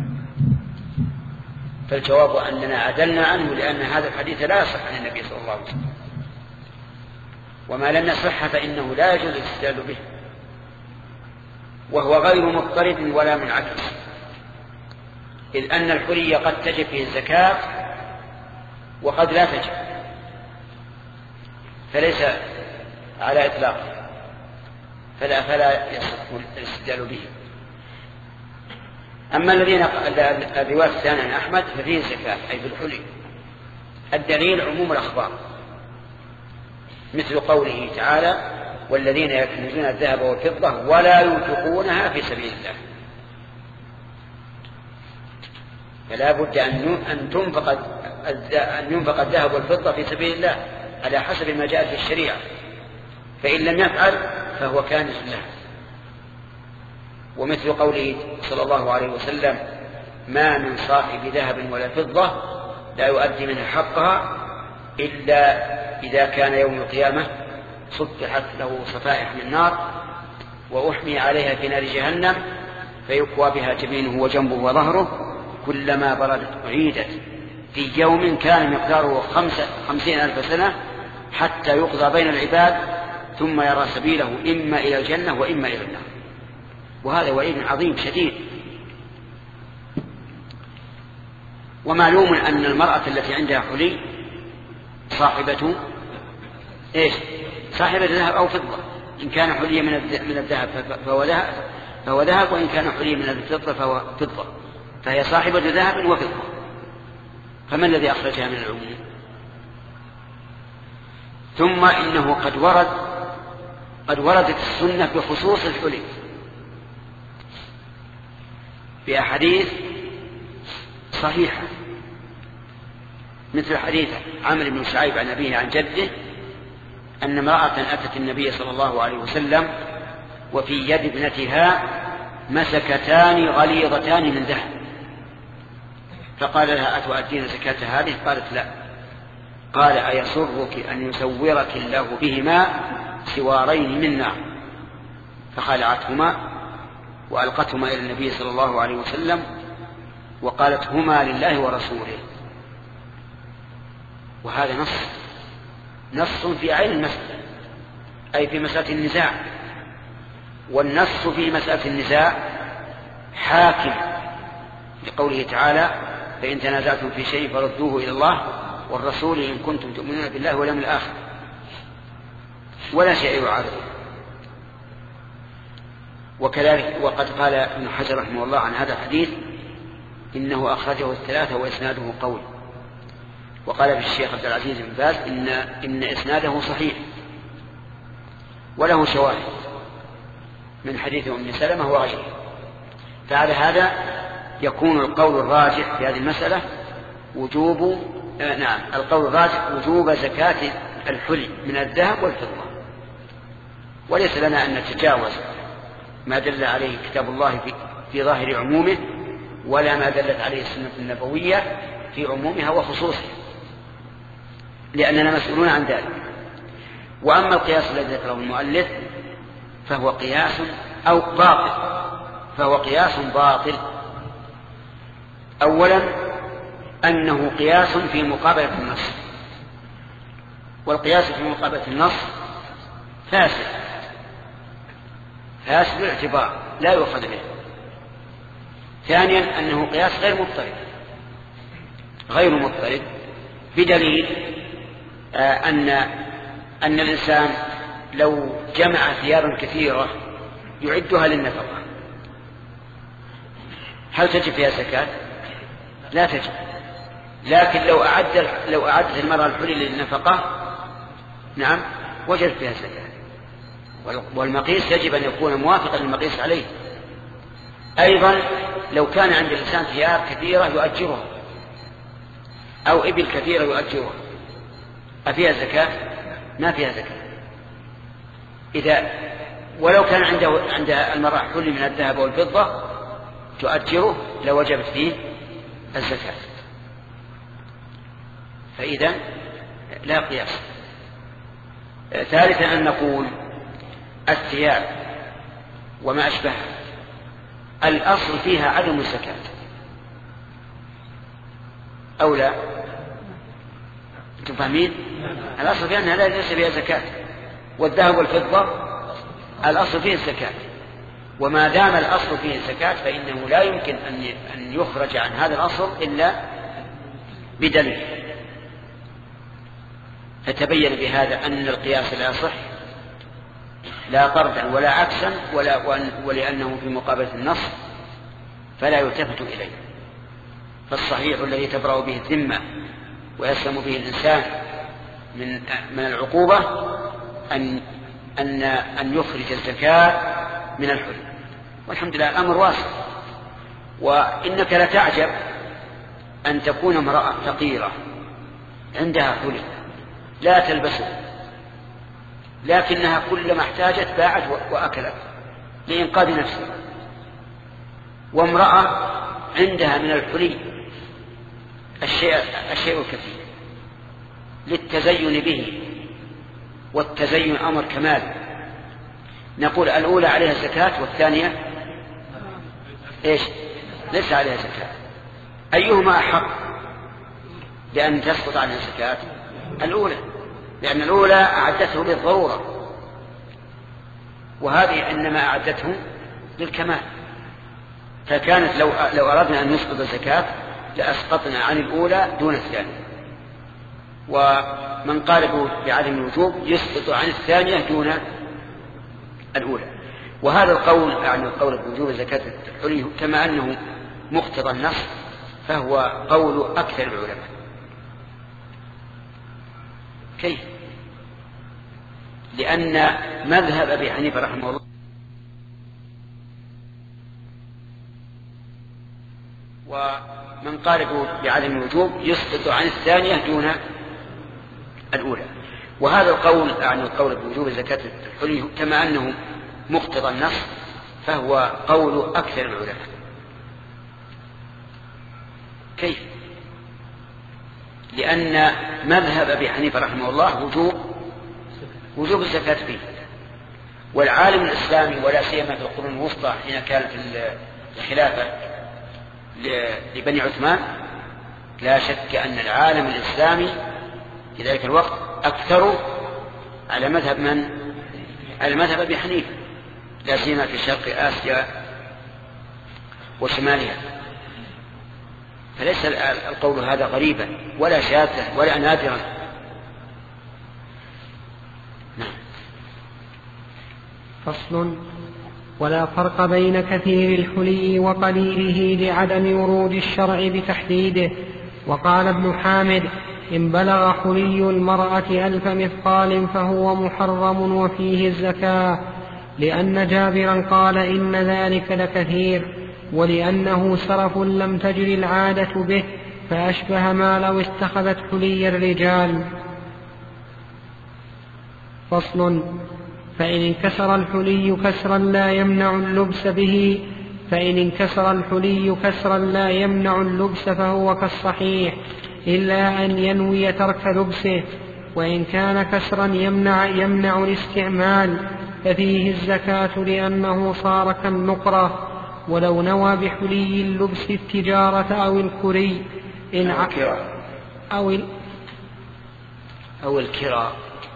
فالجواب أننا عدلنا عنه لأن هذا الحديث لا يصح عن النبي صلى الله عليه وسلم، وما لم يصح فإنه لا يجوز الاستدلال به، وهو غير مضطرد ولا منعكس، إذ أن الحلي قد تجب فيه الزكاة وقد لا تجب، فليس على إطلاق، فلا, فلا يصح الاستدلال به. أما الذين الرواية الثانية عن أحمد ففيه الزكاة أي في الحلي. الدليل عموم الأخبار، مثل قوله تعالى والذين يكنزون الذهب والفضة ولا ينفقونها في سبيل الله، فلا بد أن تنفق أن ينفق الذهب والفضة في سبيل الله على حسب ما جاء في الشريعة، فإن لم يفعل فهو كانز له. ومثل قوله صلى الله عليه وسلم ما من صاحب ذهب ولا فضة لا يؤدي منها حقها إلا إذا كان يوم القيامة صفحت له صفائح من نار وأحمي عليها في نار جهنم فيكوى بها جبينه وجنبه وظهره كلما بردت أعيدت في يوم كان مقداره خمسة خمسين ألف سنة حتى يقضى بين العباد ثم يرى سبيله إما إلى الجنة وإما إلى النار. وهذا وعيد عظيم شديد. ومعلوم أن المرأة التي عندها حلي صاحبة إيش؟ صاحبة ذهب أو فضة. إن كان حلي من الذهب فهو ذهب فهو ذهب، وإن كان حلي من الفضة فهو فضة، فهي صاحبة ذهب وفضة. فما الذي أخرجها من العموم؟ ثم إنه قد ورد قد وردت السنة بخصوص الحلي بأحاديث صحيحة، مثل حديث عمرو بن شعيب عن أبيه عن جده أن امرأة أتت النبي صلى الله عليه وسلم وفي يد ابنتها مسكتان غليظتان من ذهب، فقال لها: أتؤدين زكاة هذه؟ قالت: لا. قال: أيسرك أن يسورك الله بهما سوارين من نار؟ فخلعتهما وألقتهما إلى النبي صلى الله عليه وسلم وقالت: هما لله ورسوله. وهذا نص نص في عين المسألة، أي في مسألة النزاع. والنص في مسألة النزاع حاكم لقوله تعالى: فإن تنازعتم في شيء فردوه إلى الله والرسول إن كنتم تؤمنون بالله واليوم الآخر، ولا شيء يعارضه. وكذلك وقد قال ابن حجر رحمه الله عن هذا الحديث إنه أخرجه الثلاثة وإسناده قوي. وقال في الشيخ عبد العزيز بن باز إن, إن إسناده صحيح وله شواهد من حديث أم سلمة وغيره. فعلى هذا يكون القول الراجح في هذه المسألة وجوب آه نعم القول الراجح وجوب زكاة الحلي من الذهب والفضة. وليس لنا أن نتجاوز ما دل عليه كتاب الله في, في ظاهر عمومه، ولا ما دلت عليه السنة النبوية في عمومها وخصوصها، لأننا مسؤولون عن ذلك. وأما القياس الذي ذكره المؤلف فهو قياس أو باطل فهو قياس باطل. أولا أنه قياس في مقابلة النص، والقياس في مقابلة النص فاسد فاسد الاعتبار لا يؤخذ به. ثانيا أنه قياس غير مضطرد غير مضطرد بدليل آه أن أن الإنسان لو جمع ثيابا كثيرة يعدها للنفقة، هل تجب فيها زكاة؟ لا تجب. لكن لو أعد لو أعدت المرأة الحلي للنفقة نعم وجب فيها زكاة. والمقيس يجب أن يكون موافقا للمقيس عليه. أيضا لو كان عند الإنسان ثياب كثيرة يؤجرها أو إبل كثيرة يؤجرها، أفيها زكاة؟ ما فيها زكاة. إذا ولو كان عنده عند المرأة حلي من الذهب والفضة تؤجره لوجبت فيه الزكاة. فإذا لا قياس. ثالثا أن نقول الثياب وما أشبهها الأصل فيها عدم الزكاة أو لا؟ أنتم فاهمين؟ الأصل فيها أنها ليس فيها زكاة. والذهب والفضة الأصل فيه الزكاة، وما دام الأصل فيه الزكاة فإنه لا يمكن أن يخرج عن هذا الأصل إلا بدليل. فتبين بهذا أن القياس لا يصح لا طردا ولا عكسا ولا ولأنه في مقابلة النص فلا يلتفت إليه. فالصحيح الذي تبرأ به الذمة ويسلم به الإنسان من من العقوبة أن أن أن يخرج الزكاة من الحلي. والحمد لله الأمر واسع. وإنك لتعجب أن تكون امرأة فقيرة عندها حلي لا تلبسه، لكنها كلما احتاجت باعت وأكلت لإنقاذ نفسها. وامرأة عندها من الحلي الشيء الشيء الكثير للتزين به، والتزين أمر كمال. نقول الأولى عليها زكاة والثانية إيش؟ ليس عليها زكاة. أيهما أحق؟ بأن تسقط عن الزكاة الأولى، لأن الأولى أعدته للضرورة، وهذه إنما أعدته للكمال. فكانت لو لو أردنا أن نسقط الزكاة لأسقطنا عن الأولى دون الثانية. ومن قال بعدم الوجوب يسقط عن الثانية دون الأولى. وهذا القول يعني القول بوجوب زكاة الحلي كما أنه مقتضى النص فهو قول أكثر العلماء. كيف؟ لأن مذهب أبي حنيفة رحمه الله ومن قال بعدم الوجوب يسقط عن الثانية دون الأولى. وهذا القول يعني القول بوجوب زكاة الحلي كما أنه مقتضى النص فهو قول أكثر العلماء. كيف؟ لأن مذهب أبي حنيفة رحمه الله وجوب وجوب الزكاة فيه. والعالم الإسلامي ولا سيما في القرون الوسطى حين كانت الخلافة لبني عثمان لا شك أن العالم الإسلامي في ذلك الوقت أكثر على مذهب من؟ على مذهب أبي حنيفة، لا سيما في شرق آسيا وشمالها. فليس القول هذا غريبا ولا شاذا ولا نادرا. نعم. فصل: ولا فرق بين كثير الحلي وقليله لعدم ورود الشرع بتحديده. وقال ابن حامد: إن بلغ حلي المرأة ألف مثقال فهو محرم وفيه الزكاة، لأن جابرا قال إن ذلك لكثير، ولأنه سرف لم تجر العادة به، فأشبه ما لو اتخذت حلي الرجال. فصل: فإن انكسر الحلي كسرا لا يمنع اللبس به فإن انكسر الحلي كسرا لا يمنع اللبس فهو كالصحيح، إلا أن ينوي ترك لبسه. وإن كان كسرا يمنع, يمنع الاستعمال ففيه الزكاة، لأنه صار كالنقرة. ولو نوى بحلي اللبس التجارة أو الكري إن أو الكراء أو, ال... أو الكراء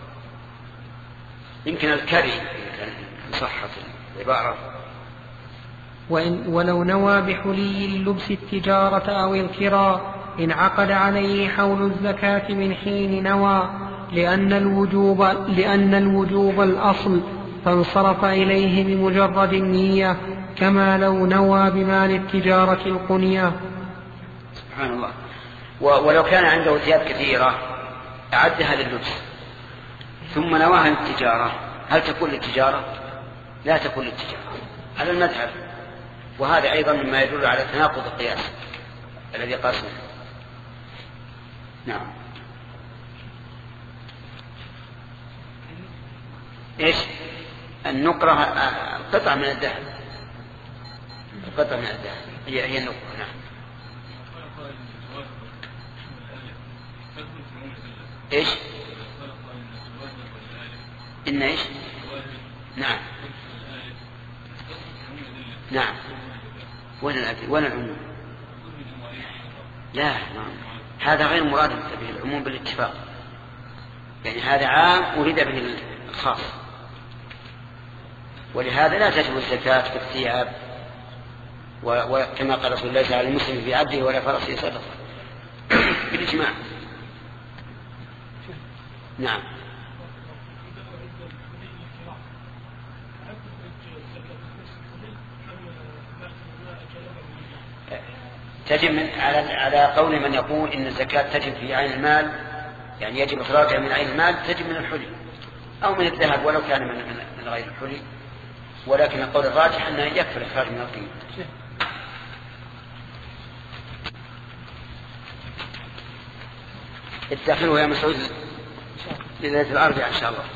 يمكن الكري صحة العبارة. وإن ولو نوى بحلي اللبس التجارة أو الكراء انعقد عليه حول الزكاة من حين نوى، لأن الوجوب, لأن الوجوب الأصل، فانصرف إليه بمجرد النية، كما لو نوى بمال التجارة القنية. سبحان الله. ولو كان عنده ثياب كثيرة أعدها لللبس ثم نواها للتجارة، هل تكون للتجارة؟ لا تكون للتجارة على المذهب. وهذا أيضا مما يدل على تناقض القياس الذي قاسمه. نعم. إيش؟ النقرة قطعة من الذهب، قطعة من الذهب هي هي النقرة. نعم. إيش؟ إن إيش؟ نعم نعم. وين الأدلة؟ وين العموم؟ لا، هذا غير مراد به العموم بالاتفاق، يعني هذا عام أريد به الخاص. ولهذا لا تجب الزكاة في الثياب، وكما قال رسول الله تعالى: المسلم في عبده ولا فرسه صدقة بالإجماع. نعم. تجب من على على قول من يقول إن الزكاة تجب في عين المال، يعني يجب إخراجها من عين المال، تجب من الحلي أو من الذهب ولو كان من, من غير الحلي. ولكن القول الراجح أنه يكفي الإخراج من القيمة. اتخذوا يا مسعود ليلة الأربعاء إن شاء الله.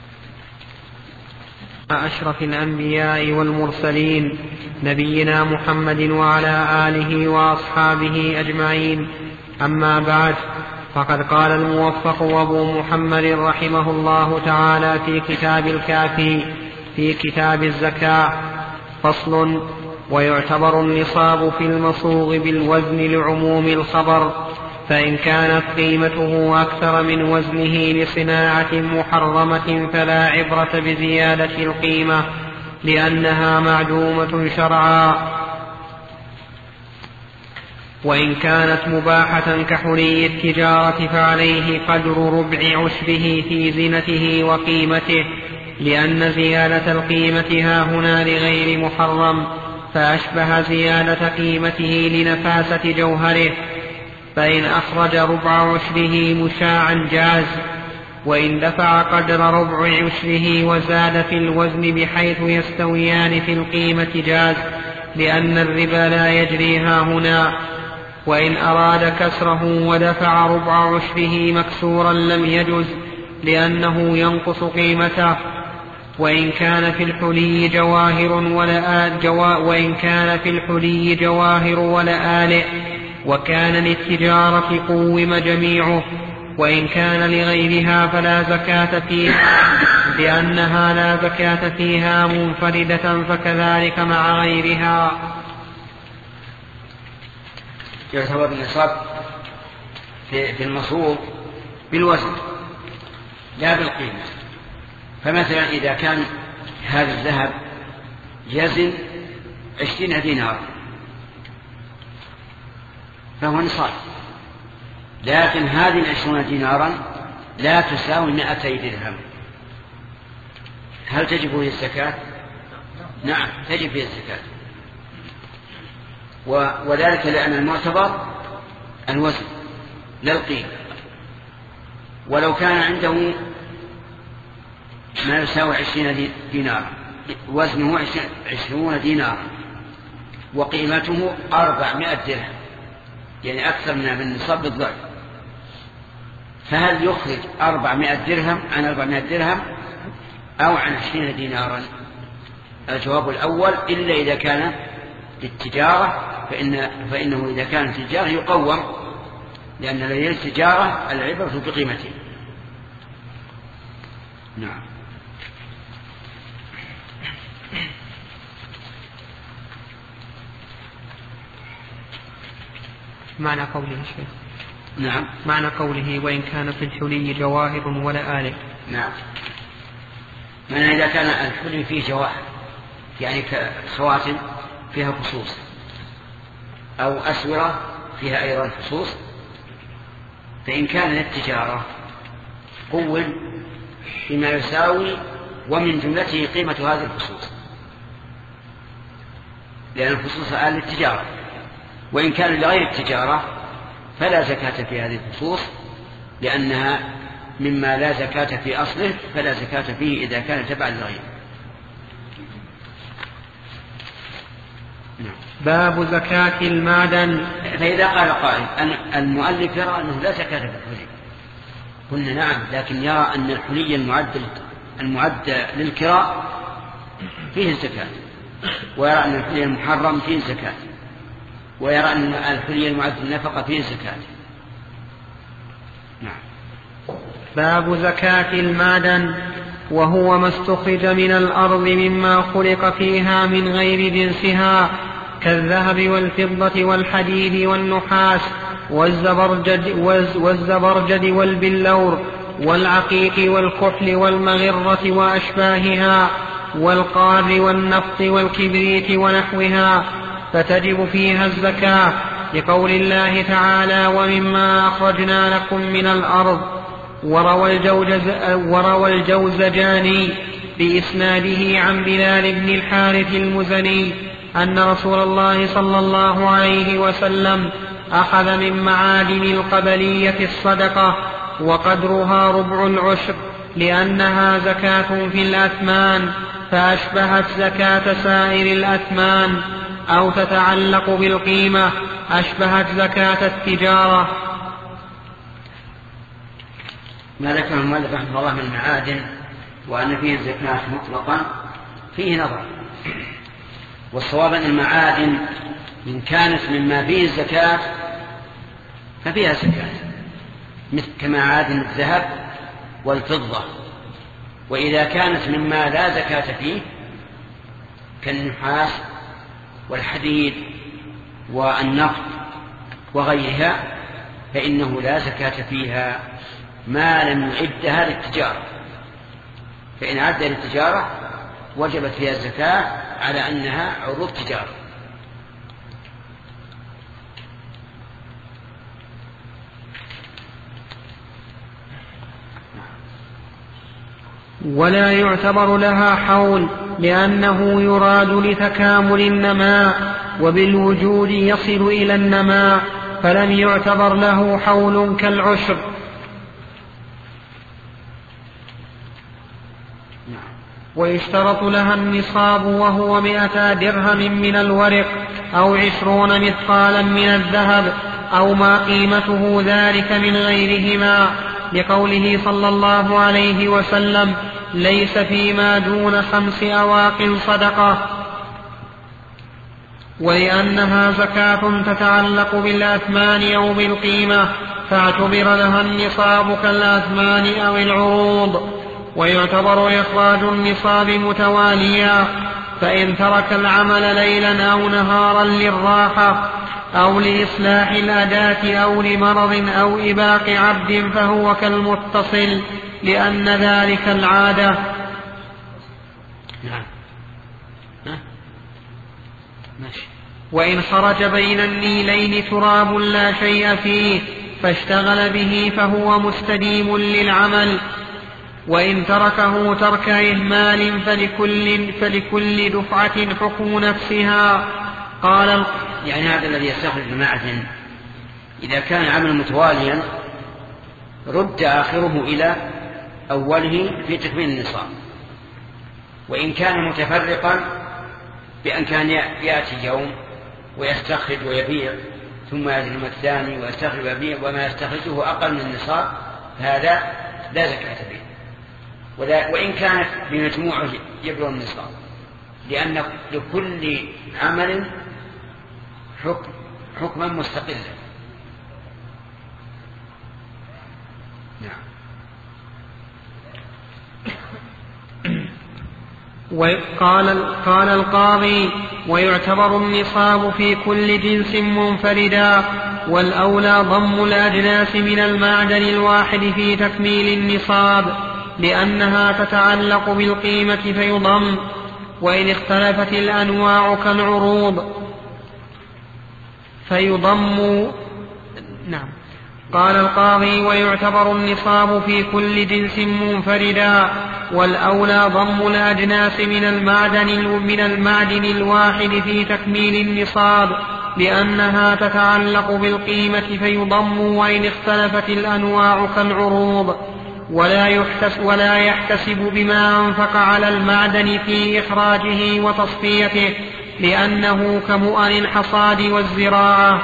أشرف الأنبياء والمرسلين نبينا محمد وعلى آله وأصحابه أجمعين. أما بعد، فقد قال الموفق أبو محمد رحمه الله تعالى في كتاب الكافي في كتاب الزكاة: فصل: ويعتبر النصاب في المصوغ بالوزن لعموم الخبر، فإن كانت قيمته أكثر من وزنه لصناعة محرمة فلا عبرة بزيادة القيمة لأنها معدومة شرعا. وإن كانت مباحة كحلي التجارة فعليه قدر ربع عشره في زينته وقيمته، لأن زيادة القيمة هاهنا لغير محرم فأشبه زيادة قيمته لنفاسة جوهره، فإن أخرج ربع عشره مشاعا جاز، وإن دفع قدر ربع عشره وزاد في الوزن بحيث يستويان في القيمة جاز، لأن الربا لا يجري هاهنا. وإن أراد كسره ودفع ربع عشره مكسورا لم يجز، لأنه ينقص قيمته. وإن كان في الحلي جواهر ولا جوا وإن كان في الحلي جواهر ولآلئ وكان للتجارة قوم جميعه، وإن كان لغيرها فلا زكاة فيها، لأنها لا زكاة فيها منفردة، فكذلك مع غيرها. يعتبر النصاب في المصروف بالوزن لا بالقيمة. فمثلا إذا كان هذا الذهب يزن عشرين دينار فهو نصاب، لكن هذه العشرون دينارا لا تساوي مائتي درهم، هل تجب فيه الزكاة؟ نعم تجب فيه الزكاة، وذلك لأن المعتبر الوزن لا القيمة. ولو كان عنده ما يساوي عشرين دينار، وزنه عشرون دينار وقيمته أربعمائة درهم، يعني أكثر من نصاب بالضعف، فهل يخرج أربعمائة درهم عن أربعمائة درهم أو عن عشرين دينارا؟ الجواب الأول، إلا إذا كان للتجارة فإن فإنه إذا كان التجارة يقوم، لأن الذي التجارة العبرة بقيمته. نعم. معنى قوله شيء. نعم. معنى قوله وإن كان في الحلي جواهر ولا آلئ. نعم. معنى إذا كان الحلي فيه جواهر، يعني كخواتم فيها خصوص، أو أسورة فيها أيضا خصوص، فإن كان للتجارة قوم بما يساوي ومن جملته قيمة هذه الخصوص، لأن الخصوص آل للتجارة. وإن كان لغير التجارة فلا زكاة في هذه الخصوص، لأنها مما لا زكاة في أصله، فلا زكاة فيه إذا كان تبعا لغيره. باب زكاة المعدن. فإذا قال قائل أن المؤلف يرى أنه لا زكاة في الحلي، قلنا نعم، لكن يرى أن الحلي المعد المعد للكراء فيه الزكاة، ويرى أن الحلي المحرم فيه الزكاة، ويرى أن الحلي المعد للنفقة فيه الزكاة. نعم. باب زكاة المعدن، وهو ما استخرج من الأرض مما خلق فيها من غير جنسها، كالذهب والفضة والحديد والنحاس والزبرجد, والزبرجد والبلور والعقيق والكحل والمغرة وأشباهها، والقار والنفط والكبريت ونحوها، فتجب فيها الزكاة، لقول الله تعالى ومما أخرجنا لكم من الأرض. وروى, الجوز وروى الجوزجاني بإسناده عن بلال بن الحارث المزني أن رسول الله صلى الله عليه وسلم أخذ من معادن القبلية الصدقة، وقدرها ربع العشر، لأنها زكاة في الأثمان، فأشبهت زكاة سائر الأثمان، أو تتعلق بالقيمة، أشبهت زكاة التجارة. ما ذكر المؤلف رحمه الله من المعادن وأن فيه الزكاة مطلقا فيه نظر، والصواب أن المعادن إن كانت مما فيه الزكاة ففيها زكاة، مثل كمعادن الذهب والفضة. وإذا كانت مما لا زكاة فيه كالنحاس والحديد والنفط وغيرها فإنه لا زكاة فيها ما لم يعدها للتجارة، فإن عد للتجارة وجبت فيها الزكاة على أنها عروض تجارة. ولا يعتبر لها حول لأنه يراد لتكامل النماء، وبالوجود يصل إلى النماء، فلم يعتبر له حول كالعشر. ويشترط لها النصاب وهو مئتا درهم من الورق أو عشرون مثقالا من الذهب أو ما قيمته ذلك من غيرهما، لقوله صلى الله عليه وسلم: ليس فيما دون خمس أواق صدقة. ولأنها زكاة تتعلق بالأثمان أو بالقيمة فاعتبر لها النصاب كالأثمان أو العروض. ويعتبر إخراج النصاب متواليا، فإن ترك العمل ليلا أو نهارا للراحة أو لإصلاح الأداة أو لمرض أو إباق عبد فهو كالمتصل، لأن ذلك العادة. نعم. ماشي. وإن خرج بين النيلين تراب لا شيء فيه فاشتغل به فهو مستديم للعمل، وإن تركه ترك إهمال فلكل, فلكل دفعة حكم نفسها. قال يعني هذا الذي يستخرج المعدن إذا كان عمل متواليا رد آخره إلى أوله في تكميل النصاب، وإن كان متفرقا بأن كان يأتي يوم ويستخرج ويبيع ثم يأتي اليوم الثاني ويستخرج ويبيع وما يستخرجه أقل من النصاب فهذا لا زكاة فيه، وإن كانت بمجموعه يبلغ النصاب، لأن لكل عمل حكم حكما مستقلا. نعم. وقال قال القاضي: ويعتبر النصاب في كل جنس منفردا، والأولى ضم الأجناس من المعدن الواحد في تكميل النصاب، لأنها تتعلق بالقيمة فيضم، وإن اختلفت الأنواع كالعروض فيضم. نعم. قال القاضي: ويعتبر النصاب في كل جنس منفردا، والأولى ضم الأجناس من المعدن من المعدن الواحد في تكميل النصاب، لأنها تتعلق بالقيمة فيضم، وإن اختلفت الأنواع كالعروض. ولا يحتسب, ولا يحتسب بما أنفق على المعدن في إخراجه وتصفيته، لأنه كمؤن الحصاد والزراعة.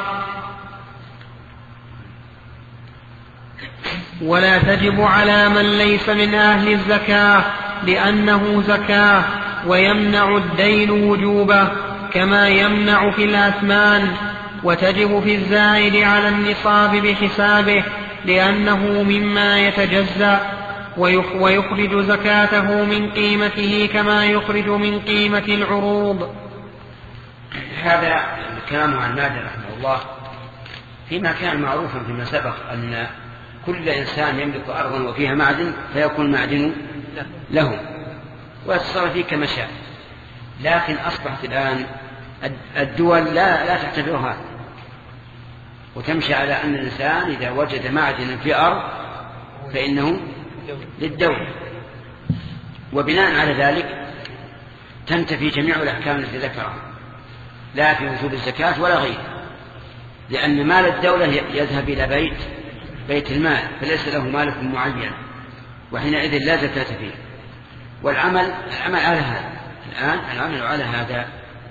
ولا تجب على من ليس من أهل الزكاة، لأنه زكاة، ويمنع الدين وجوبه كما يمنع في الأثمان. وتجب في الزائد على النصاب بحسابه، لأنه مما يتجزأ، ويخرج زكاته من قيمته كما يخرج من قيمة العروض. هذا الكلام عن مالك رحمه الله فيما كان معروفا فيما سبق أن كل إنسان يملك أرضا وفيها معدن فيكون معدن له ويتصرف فيه كما شاء، لكن أصبحت الآن الدول لا, لا تعتبرها، وتمشي على أن الإنسان إذا وجد معدنا في أرض فإنه للدولة، وبناء على ذلك تنتفي جميع الأحكام التي ذكرها، لا في وجوب الزكاة ولا غيرها، لأن مال الدولة يذهب إلى بيت بيت المال فليس له مالك معين، وحينئذ لا زكاة فيه. والعمل العمل على هذا الآن العمل على هذا.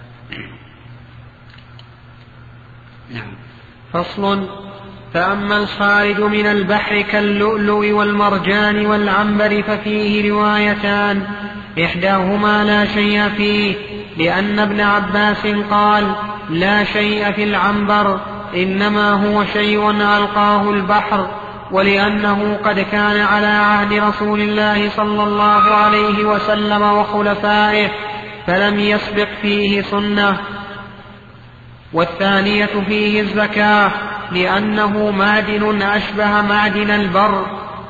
نعم. فصل: فأما الخارج من البحر كاللؤلؤ والمرجان والعنبر ففيه روايتان، إحداهما لا شيء فيه، لأن ابن عباس قال: لا شيء في العنبر، إنما هو شيء ألقاه البحر، ولأنه قد كان على عهد رسول الله صلى الله عليه وسلم وخلفائه فلم يسبق فيه سنة. والثانية فيه الزكاة، لأنه معدن أشبه معدن البر.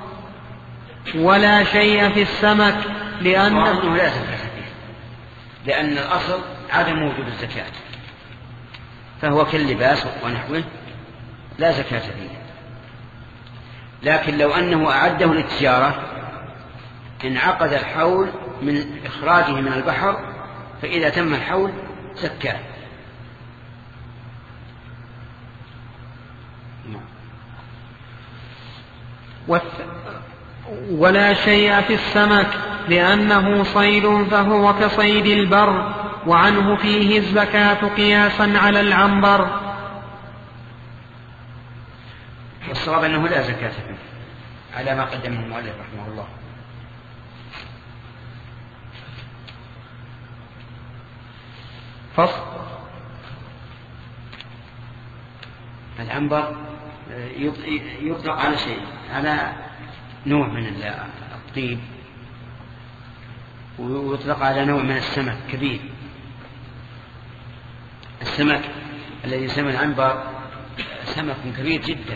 ولا شيء في السمك لأنه لا زكاة فيه، لأن الأصل عدم وجود الزكاة، فهو كاللباس ونحوه لا زكاة فيه. لكن لو أنه أعده للتجارة انعقد الحول من إخراجه من البحر، فإذا تم الحول زكاه. ولا شيء في السمك لأنه صيد فهو كصيد البر، وعنه فيه الزكاة قياسا على العنبر. والصواب أنه لا زكاة فيه على ما قدمه المؤلف رحمه الله. فصل. العنبر يطلق على شيء، على نوع من الطيب، ويطلق على نوع من السمك كبير. السمك الذي يسمى العنبر سمك كبير جدا.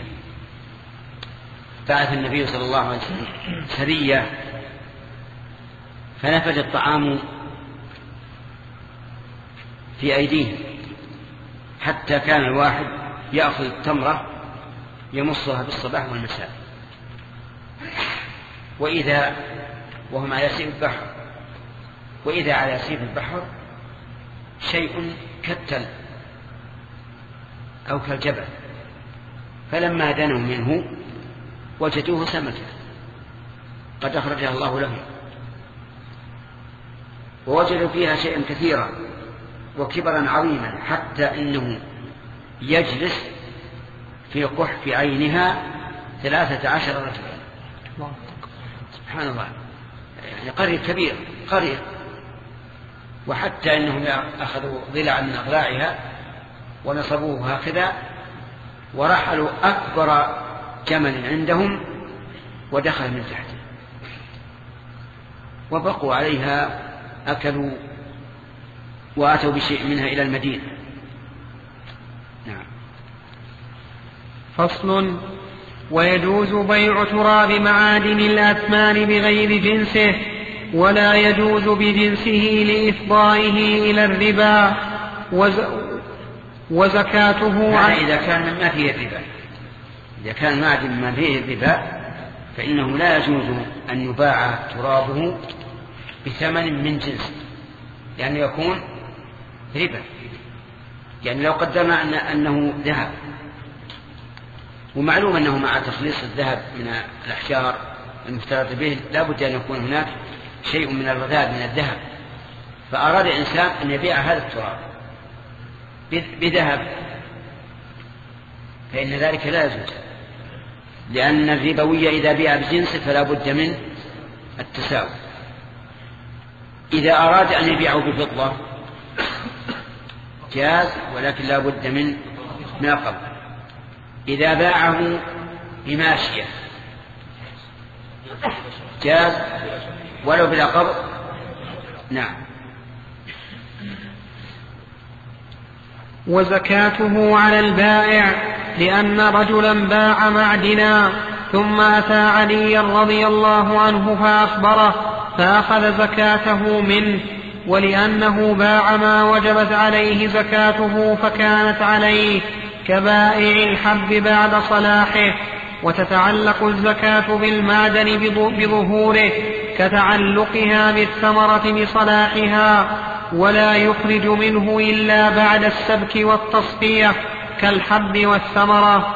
بعث النبي صلى الله عليه وسلم سرية فنفد الطعام في أيديهم، حتى كان الواحد يأخذ التمرة يمصها بالصباح والمساء، وإذا وهم على سيف البحر، وإذا على سيف البحر شيء كالتل أو كالجبل، فلما دنوا منه وجدوه سمكة قد أخرجها الله لهم، ووجدوا فيها شيئا كثيرا وكبرا عظيما، حتى إنه يجلس في قحف عينها ثلاثة عشر رجلا. سبحان الله، يعني قرية كبير قرية. وحتى إنهم أخذوا ضلعا من أضلاعها ونصبوه هكذا، ورحلوا أكبر جمل عندهم ودخل من تحته، وبقوا عليها أكلوا وأتوا بشيء منها إلى المدينة. نعم. فصل. ويجوز بيع تراب معادن الأثمان بغير جنسه، ولا يجوز بجنسه لإفضائه إلى الربا، وز... وزكاته عن... إذا كان مما فيه الربا. إذا كان معدن مما فيه الربا فإنه لا يجوز أن يباع ترابه بثمن من جنسه، يعني يكون ربا. يعني لو قدرنا أن أنه ذهب، ومعلوم أنه مع تخليص الذهب من الأحجار المفترض به لا بد أن يكون هناك شيء من الرذاذ من الذهب، فأراد الإنسان أن يبيع هذا التراب بذهب، فإن ذلك لا يجوز، لأن الربوية إذا بيع بجنسه فلا بد من التساوي. إذا أراد أن يبيعه بفضة جاز، ولكن لا بد من من القبض. إذا باعه بماشية جاز ولو بلا قبض. نعم. وزكاته على البائع، لأن رجلا باع معدنا ثم أتى عليا رضي الله عنه فأخبره فأخذ زكاته منه، ولأنه باع ما وجبت عليه زكاته فكانت عليه كبائع الحب بعد صلاحه. وتتعلق الزكاة بالمعدن بظهوره كتعلقها بالثمرة بصلاحها، ولا يخرج منه إلا بعد السبك والتصفية كالحب والثمرة.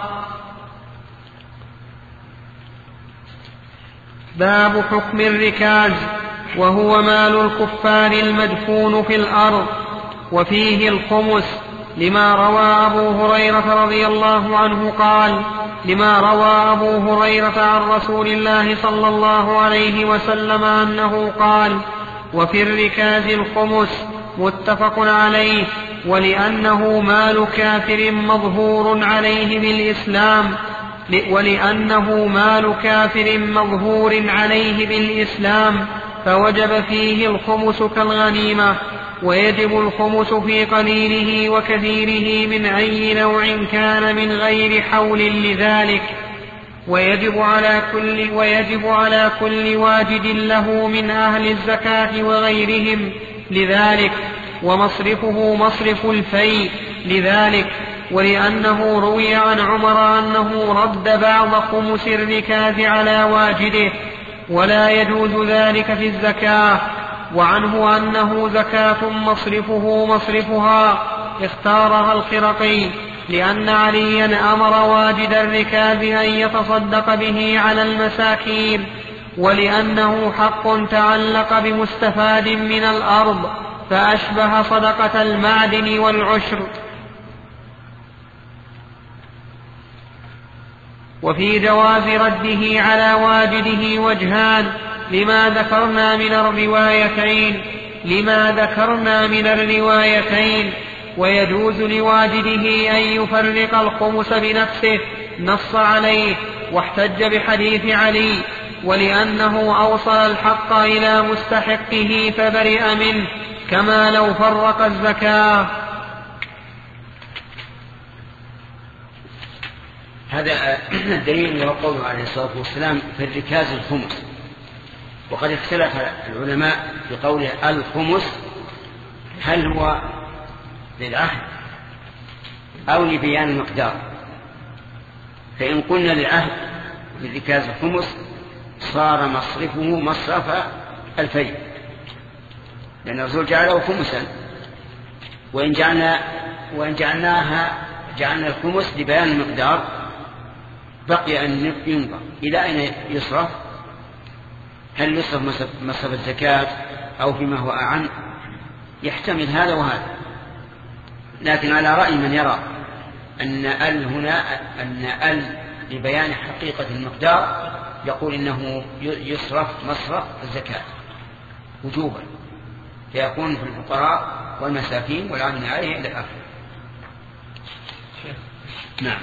باب حكم الركاز، وهو مال الكفار المدفون في الأرض، وفيه الخمس، لما روى أبو هريرة رضي الله عنه قال لما روى أبو هريرة عن رسول الله صلى الله عليه وسلم أنه قال: وفي الركاز الخمس، متفق عليه. ولأنه مال كافر مظهور عليه بالإسلام ولأنه مال كافر مظهور عليه بالإسلام فوجب فيه الخمس كالغنيمة. ويجب الخمس في قليله وكثيره من أي نوع كان من غير حول لذلك. ويجب على كل, ويجب على كل واجد له من أهل الزكاة وغيرهم لذلك، ومصرفه مصرف الفيء لذلك. ولأنه روي عن عمر أنه رد بعض خمس الركاز على واجده، ولا يجوز ذلك في الزكاة. وعنه أنه زكاة مصرفه مصرفها، اختارها الخرقي لأن عليا أمر واجد الركاز أن يتصدق به على المساكين، ولأنه حق تعلق بمستفاد من الأرض فأشبه صدقة المعدن والعشر. وفي جواز رده على واجده وجهان لما ذكرنا من الروايتين لما ذكرنا من الروايتين ويجوز لواجده أن يفرق الخمس بنفسه، نص عليه واحتج بحديث علي، ولأنه أوصل الحق إلى مستحقه فبرئ منه كما لو فرق الزكاة. هذا الدليل هو قوله عليه الصلاة والسلام في الركاز الخمس. وقد اختلف العلماء في قوله الخمس هل هو للعهد أو لبيان المقدار. فإن قلنا للعهد للركاز الخمس صار مصرفه مصرف الفيء، لأن الرسول جعله خمسا. وإن جعلنا وإن جعلناها جعلنا الخمس لبيان المقدار بقي أن ينظر إلى أين يصرف، هل يصرف مصرف الزكاة أو فيما هو أعم، يحتمل هذا وهذا. لكن على رأي من يرى أن ال هنا أن ال لبيان حقيقة المقدار يقول إنه يصرف مصرف الزكاة وجوبا، فيكون في الفقراء والمساكين والعاملين عليه إلى الآخر. نعم.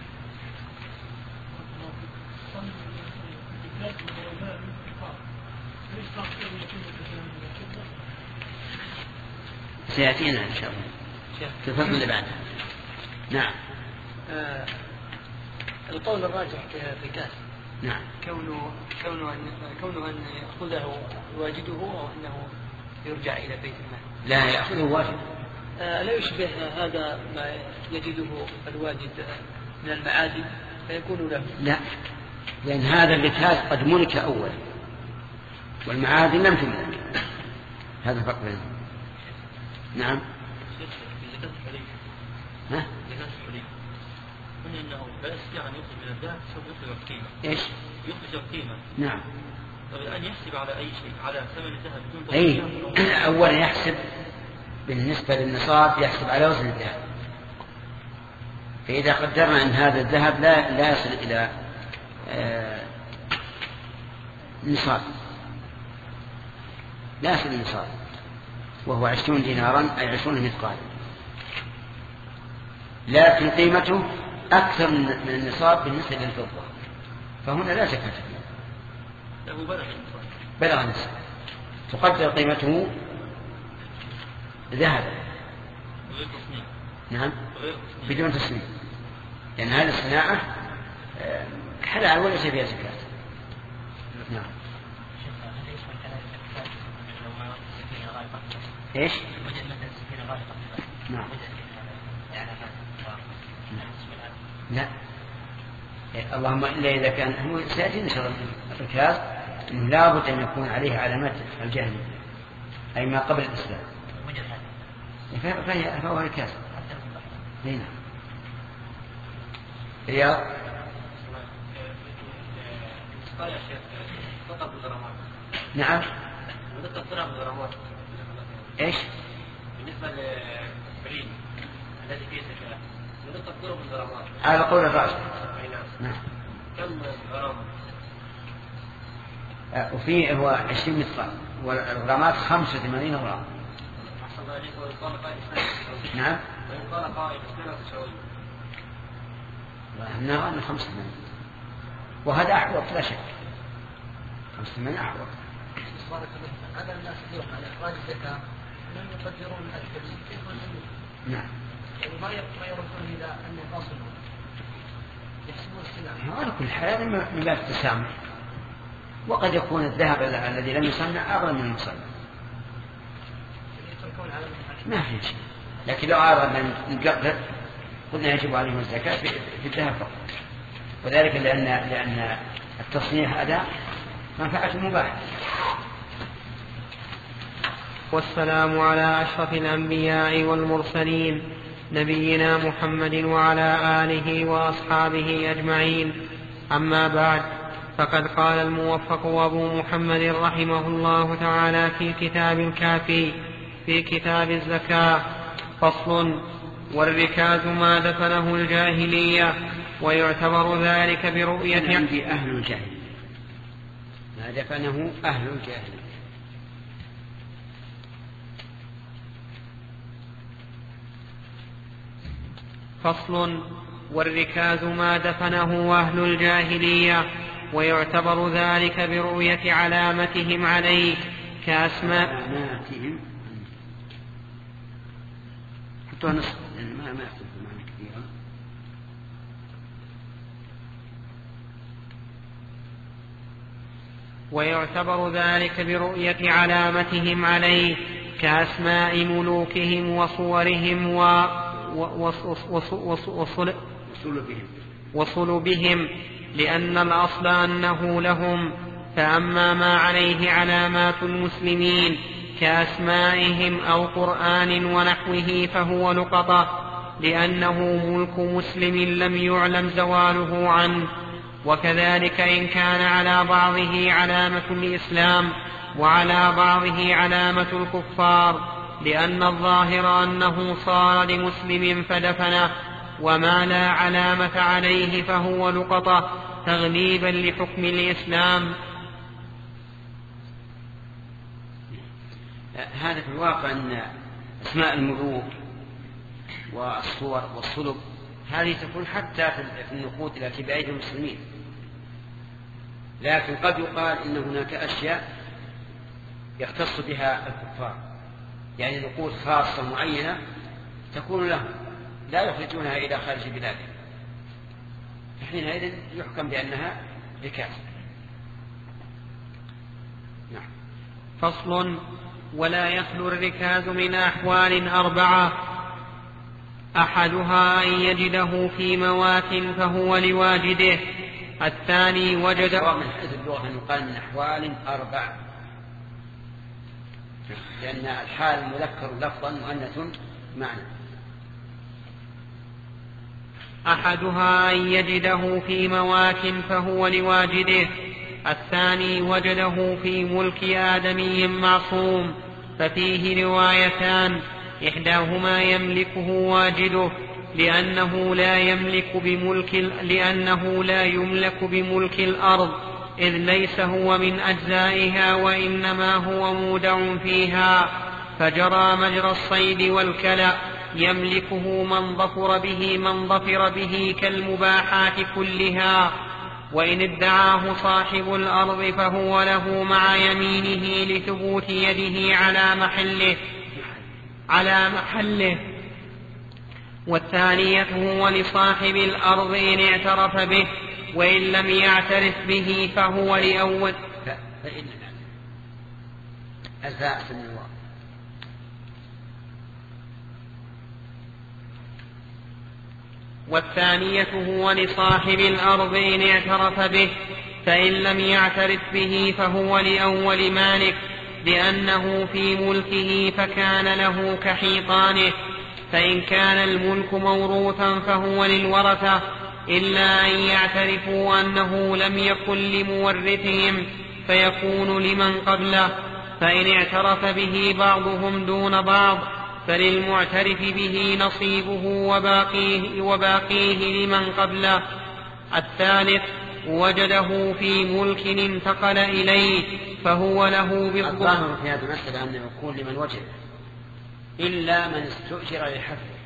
سيأتينا إن شاء الله في الفصل اللي بعده. نعم. آه القول الراجح في الركاز نعم كونه كونه أن كونه أن يأخذه واجده أو أنه يرجع إلى بيت المال. لا يأخذه واجد. آه لا يشبه هذا ما يجده الواجد من المعادن فيكون له. لا، لأن هذا الركاز قد ملك أولا والمعادن لم تملك. هذا فرق بينهم. نعم. ها؟ قلنا انه لا يستطيع ان يخرج من الذهب سوف يخرج القيمه. ايش؟ يخرج القيمه. نعم. طب الان يحسب على اي شيء، على ثمن الذهب بدون اي اولا يحسب بالنسبه للنصاب، يحسب على وزن الذهب. فاذا قدرنا ان هذا الذهب لا لا يصل الى آه نصاب، لا يصل الى نصاب، وهو عشرون دينارا أي عشرون مثقالا، لكن قيمته أكثر من النصاب بالنسبة للفضة، فهنا لا زكاة فيه. له بلغ النصاب. بلغ النصاب تقدر قيمته ذهبا. غير تصنيع. نعم. غير تصنيع. بدون تصنيع، لأن هذه الصناعة حلال ولا شيء فيها زكاة. نعم. ايش؟ نعم. لا، اللهم الا اذا كان هو سياتي ان شاء الله الركاز انه لابد ان يكون عليه علامات الجاهليه اي ما قبل الاسلام، فهي فهو ركاز. نعم. رياض. قال يا شيخ فقط الغرامات. نعم. وذكر الغرامات. ايش؟ بالنسبه للبريد الذي فيه زكاه وذكر ضرب الغرامات. على قول الراجح. نعم. كم غرامه؟ وفي هو عشرين مثقال والغرامات خمسة وثمانين غرام. أحسن الله عليك. وإن قال قائل نعم. وإن قال قائل اثنين وتسعون. نعم خمسة وثمانين، وهذا أحوط لا شك. خمسة وثمانين أحوط. هذا الناس يروح على إخراج الزكاة لم يقدرون الكبير كيف نعم. يعني ما ما يردون إلى أنه فاصل يحسبون السلام. على كل حال من باب التسامح، وقد يكون الذهب الذي لم يصنع أغلى من المصنع ما في شيء، لكن لو أردنا أن نقدر قلنا يجب عليهم الزكاة في الذهب فقط، وذلك لأن لأن التصنيع أداء منفعة مباحة. والسلام على أشرف الأنبياء والمرسلين نبينا محمد وعلى آله وأصحابه أجمعين. أما بعد، فقد قال الموفق أبو محمد رحمه الله تعالى في كتاب الكافي في كتاب الزكاة: فصل: والركاز ما دفنه الجاهلية، ويعتبر ذلك برؤية عندي أهل الجاهلية، ما دفنه أهل الجاهلية. فصل: والركاز ما دفنه أهل الجاهلية، ويعتبر ذلك برؤية علامتهم عليه كأسماء علاماتهم حطوها نصف لأن ما ما يختلف معنا كثيرا. ويعتبر ذلك برؤية علامتهم عليه كأسماء ملوكهم وصورهم و وصلبهم، لأن الأصل أنه لهم. فأما ما عليه علامات المسلمين كأسمائهم أو قرآن ونحوه فهو لقطة، لأنه ملك مسلم لم يعلم زواله عنه. وكذلك إن كان على بعضه علامة الإسلام وعلى بعضه علامة الكفار، لأن الظاهر أنه صار لمسلم فدفنه، وما لا علامة عليه فهو لقطة تغليبا لحكم الإسلام. هذا في الواقع أن أسماء الملوك والصور والصلب هذه تكون حتى في النقود التي بأيدي المسلمين، لكن قد يقال إن هناك أشياء يختص بها الكفار، يعني نقود خاصة معينة تكون لهم لا يخرجونها إلى خارج بلادهم، حينئذ يحكم بأنها ركاز. نعم. فصل: ولا يخلو الركاز من أحوال أربعة: أحدها أن يجده في موات فهو لواجده، الثاني وجد من حيث اللغة يقال من أحوال أربعة، لأن الحال مذكر لفظا مؤنث معنى. أحدها أن يجده في موات فهو لواجده، الثاني وجده في ملك آدمي معصوم، ففيه روايتان: إحداهما يملكه واجده لأنه لا يملك بملك لأنه لا يملك بملك الأرض، إذ ليس هو من أجزائها وإنما هو مودع فيها، فجرى مجرى الصيد والكلأ، يملكه من ظفر به من ظفر به كالمباحات كلها. وإن ادعاه صاحب الأرض فهو له مع يمينه لثبوت يده على محله على محله والثانية هو لصاحب الأرض إن اعترف به، وإن لم يعترف به فهو لأول فإن أزاء من الله. والثانية هو لصاحب الأرض إن اعترف به، فإن لم يعترف به فهو لأول مالك، لأنه في ملكه فكان له كحيطانه. فإن كان الملك موروثا فهو للورثة، إلا أن يعترفوا أنه لم يكن لمورثهم فيكون لمن قبله، فإن اعترف به بعضهم دون بعض فللمعترف به نصيبه وباقيه, وباقيه لمن قبله. الثالث وجده في ملك انتقل إليه فهو له بالضبط. الظاهر في هذه المسألة أنه يكون لمن وجد إلا من استؤجر لحفره،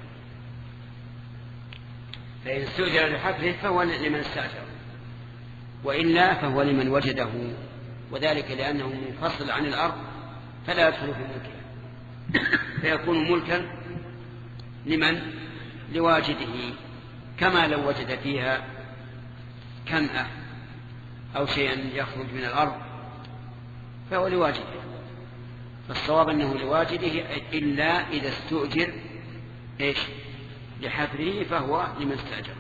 فإن استؤجر لحفره فهو لمن استأجر، وإلا فهو لمن وجده، وذلك لأنه منفصل عن الأرض فلا يدخل في ملكها. فيكون ملكا لمن؟ لواجده، كما لو وجد فيها كنأة أو شيئا يخرج من الأرض فهو لواجده. فالصواب أنه لواجده إلا إذا استؤجر إيش؟ لحفره فهو لمن استأجر.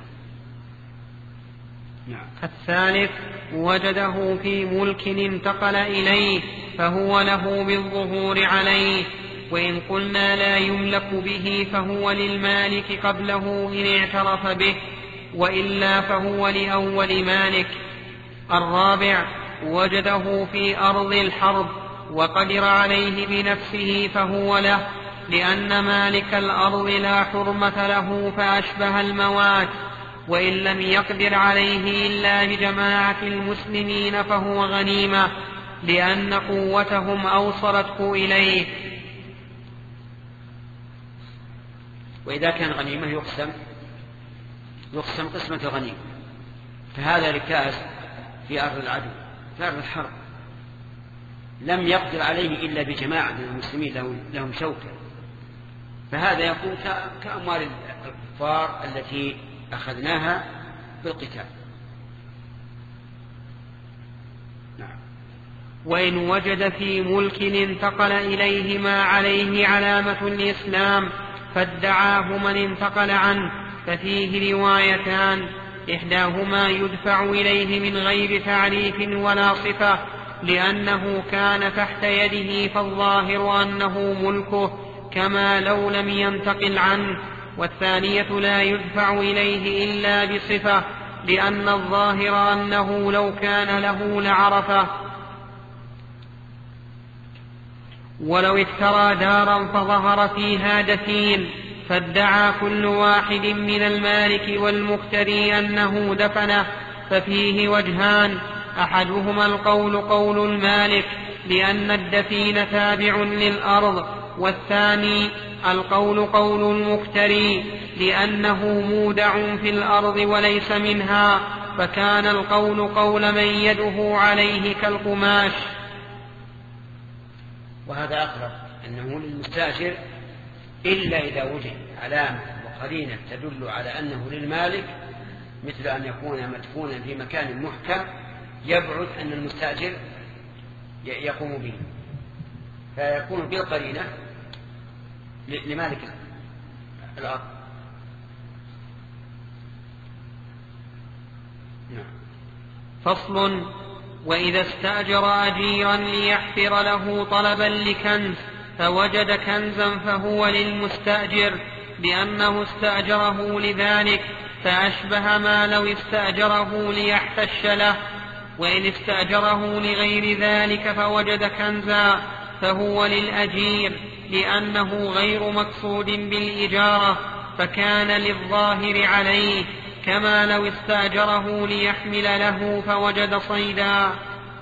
نعم. الثالث وجده في ملك انتقل إليه فهو له بالظهور عليه، وإن قلنا لا يملك به فهو للمالك قبله إن اعترف به، وإلا فهو لأول مالك. الرابع وجده في أرض الحرب وقدر عليه بنفسه فهو له، لأن مالك الأرض لا حرمة له فأشبه الموات، وإن لم يقدر عليه إلا بجماعة المسلمين فهو غنيمة، لأن قوتهم أوصلته إليه. وإذا كان غنيمة يقسم يقسم قسمة غنيمة، فهذا ركاز في أرض العدو في أرض الحرب لم يقدر عليه إلا بجماعة من المسلمين لهم شوكة، فهذا يكون كأموال الكفار التي أخذناها بالقتال. نعم. وإن وجد في ملك انتقل إليه ما عليه علامة الإسلام فادعاه من انتقل عنه، ففيه روايتان، إحداهما يدفع إليه من غير تعريف ولا صفة لأنه كان تحت يده فالظاهر أنه ملكه كما لو لم ينتقل عنه، والثانية لا يدفع إليه إلا بصفة لأن الظاهر أنه لو كان له لعرفه. ولو اشترى دارا فظهر فيها دفين فادعى كل واحد من المالك والمقتري أنه دفنه، ففيه وجهان، أحدهما القول قول المالك لأن الدفين تابع للأرض، والثاني القول قول المقتري لأنه مودع في الأرض وليس منها، فكان القول قول من يده عليه كالقماش. وهذا أقرب أنه للمستأجر إلا إذا وجد علامة وقرينة تدل على أنه للمالك، مثل أن يكون مدفونا في مكان محكم يبعد أن المستأجر يقوم به، فيكون بالقرينة لمالك الأرض. نعم. فصل. وإذا استأجر أجيرا ليحفر له طلبا لكنز فوجد كنزا فهو للمستأجر لأنه استأجره لذلك، فأشبه ما لو استأجره ليحتش له. وإن استأجره لغير ذلك فوجد كنزا فهو للأجير لأنه غير مقصود بالإجارة، فكان للظاهر عليه، كما لو استأجره ليحمل له فوجد صيدا.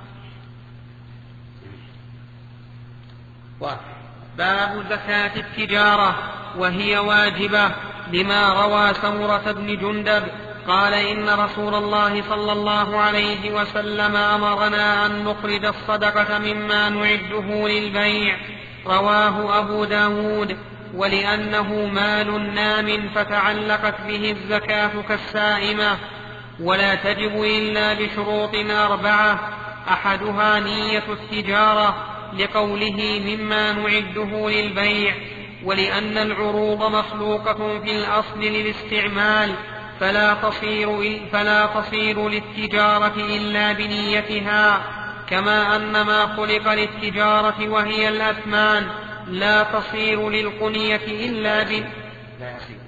باب زكاة التجارة وهي واجبة، لما روى سمرة بن جندب قال إن رسول الله صلى الله عليه وسلم أمرنا أن نخرج الصدقة مما نعده للبيع، رواه أبو داود. ولأنه مال نام فتعلقت به الزكاة كالسائمة، ولا تجب إلا بشروط أربعة، أحدها نية التجارة لقوله مما نعده للبيع، ولأن العروض مخلوقة في الأصل للاستعمال فلا تصير, فلا تصير للتجارة إلا بنيتها، كما أن ما خلق للتجارة وهي الأثمان لا تصير للقنية إلا ب لا يصير.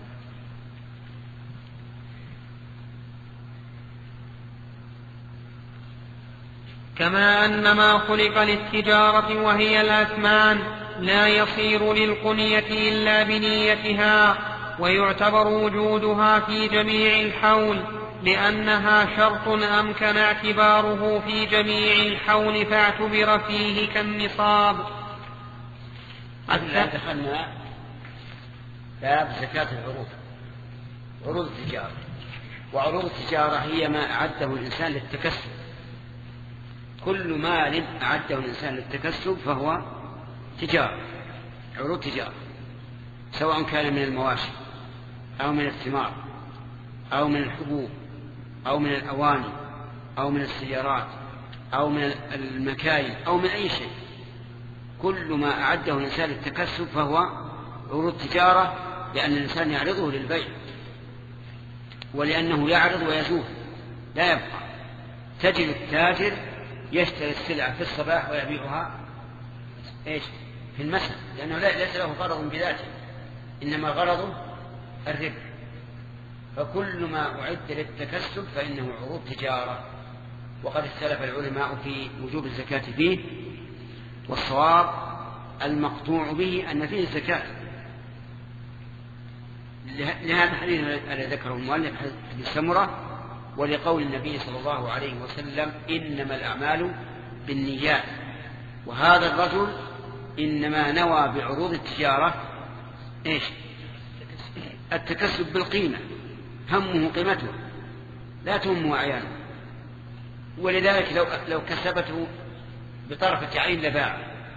كما أن ما خلق للتجارة وهي الأثمان لا يصير للقنية إلا بنيتها، ويعتبر وجودها في جميع الحول لأنها شرط أمكن اعتباره في جميع الحول فاعتبر فيه كالنصاب. الآن دخلنا باب زكاة العروض، عروض التجارة. وعروض التجارة هي ما أعده الإنسان للتكسب، كل مال أعده الإنسان للتكسب فهو تجارة. عروض تجارة، سواء كان من المواشي أو من الثمار أو من الحبوب أو من الأواني أو من السيارات أو من المكاين أو من أي شيء، كل ما أعده الإنسان للتكسب فهو عروض تجارة، لأن الإنسان يعرضه للبيع، ولأنه يعرض ويزول لا يبقى. تجد التاجر يشتري السلعة في الصباح ويبيعها إيش في المساء، لأنه ليس له غرض بذاته، إنما غرضه الربح. فكل ما أعد للتكسب فإنه عروض تجارة. وقد اختلف العلماء في وجوب الزكاة فيه، والصواب المقطوع به أن فيه الزكاة، لهذا الحديث الذي ذكره المؤلف حديث سمرة، ولقول النبي صلى الله عليه وسلم إنما الأعمال بالنيات. وهذا الرجل إنما نوى بعروض التجارة إيش؟ التكسب بالقيمة، همه قيمته لا تهمه أعيانه، ولذلك لو, لو كسبته بطرفة عين لباع.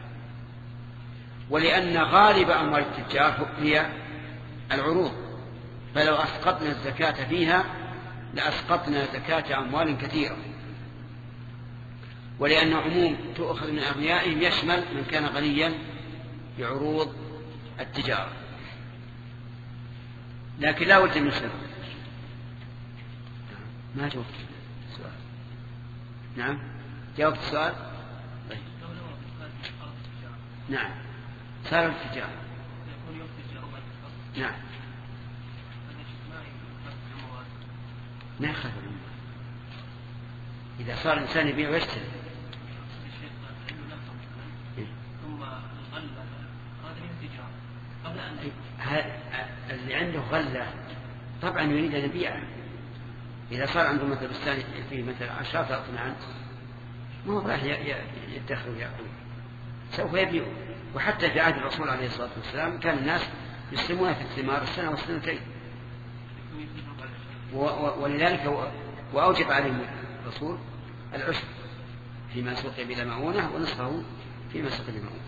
ولأن غالب أموال التجار هي العروض، فلو أسقطنا الزكاة فيها لأسقطنا زكاة أموال كثيرة. ولأن عموم تؤخذ من أغنيائهم يشمل من كان غنيا بعروض التجارة. لكن لا بد من شرط. ما جاوبت السؤال. نعم جاوبت السؤال. طيب. نعم صار التجارة. نعم ما يخاف منه. إذا صار الإنسان يبيع ويشتري ثم الغلة هذا من التجارة قبل أن اللي عنده غلة طبعا يريد أن يبيعه. إذا صار عنده مثل بستان فيه مثل عشرة أطنان ما هو راح يدخل ويأكل، سوف يبيعه. وحتى في عهد الرسول عليه الصلاة والسلام كان الناس يسلمون في الثمار السنة والسنتين، ولذلك وأوجب عليهم الرسول العشر فيما سقي بلا مؤونة ونصفه فيما سقي بمؤونة.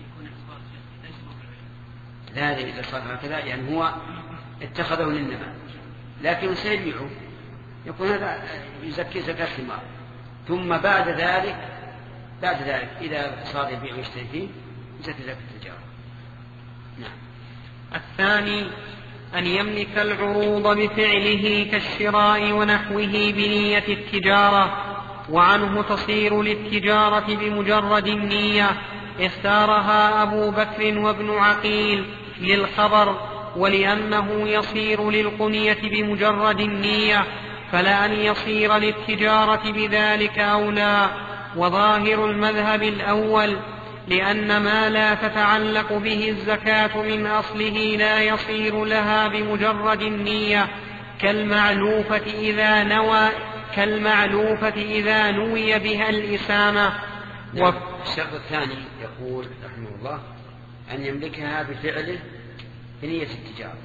لا إذا صار هكذا يعني هو اتخذه للنماء، لكن سيبيعه يكون هذا يزكي زكاة الثمار. ثم بعد ذلك بعد ذلك إذا صار يبيع ويشتري فيه يزكي زكاة التجارة. نعم. الثاني أن يملك العروض بفعله كالشراء ونحوه بنية التجارة، وعنه تصير للتجارة بمجرد النية. اختارها أبو بكر وابن عقيل للخبر، ولأنه يصير للقنية بمجرد النية، فلأن يصير للتجارة بذلك أولى. وظاهر المذهب الأول، لأن ما لا تتعلق به الزكاة من أصله لا يصير لها بمجرد النية، كالمعلوفة إذا نوى كالمعلوفة إذا نوي بها الإسامة. نعم. الشرط الثاني يقول رحمه الله أن يملكها بفعله بنية التجارة،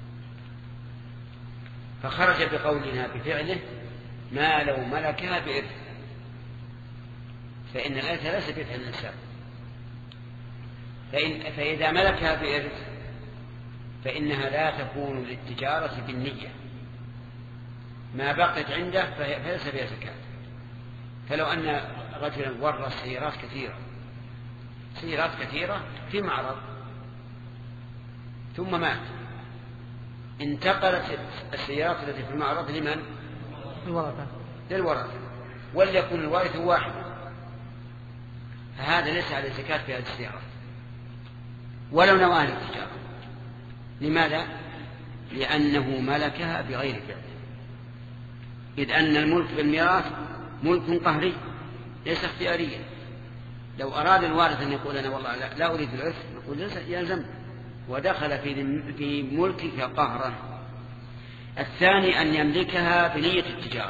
فخرج بقولنا بفعله ما لو ملكها بإرث، فإن الإرث ليس بإرث الإنسان. فإن فإذا ملكها بإرث فإنها لا تكون للتجارة بالنية، ما بقيت عنده فليس فيها زكاة. فلو أن رجلا ورث سيارات كثيرة سيارات كثيرة في معرض ثم مات، انتقلت السيارات التي في المعرض لمن؟ الورثة. للورثة، وليكن الوارث واحد، فهذا ليس على زكاة في هذه السيارات ولو نوى التجارة. لماذا؟ لأنه ملكها بغير فعل، إذ أن الملك بالميراث ملك قهري ليس اختياريا. لو أراد الوارث أن يقول أنا والله لا, لا أريد الإرث، نقول يلزم، ودخل في في ملكك قهرا. الثاني أن يملكها بنية التجارة،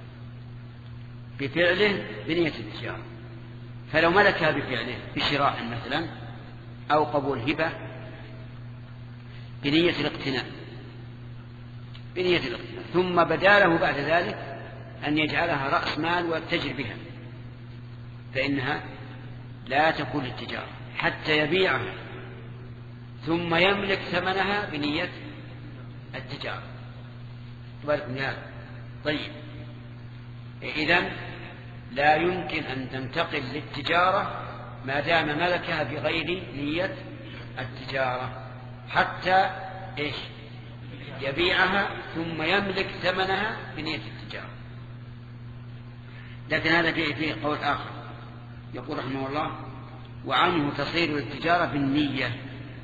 بفعله بنية التجارة. فلو ملكها بفعله بشراء مثلا أو قبول هبة بنية الاقتناء بنية الاقتناء ثم بدا له بعد ذلك أن يجعلها رأس مال ويتجر بها، فإنها لا تكون للتجارة حتى يبيعها ثم يملك ثمنها بنية التجارة. بالكم هذا. طيب إذن لا يمكن أن تنتقل للتجارة ما دام ملكها بغير نية التجارة حتى إيش يبيعها ثم يملك ثمنها بنية التجارة. لكن هذا فيه, فيه قول آخر يقول رحمه الله: وعنه تصير التجارة بالنية.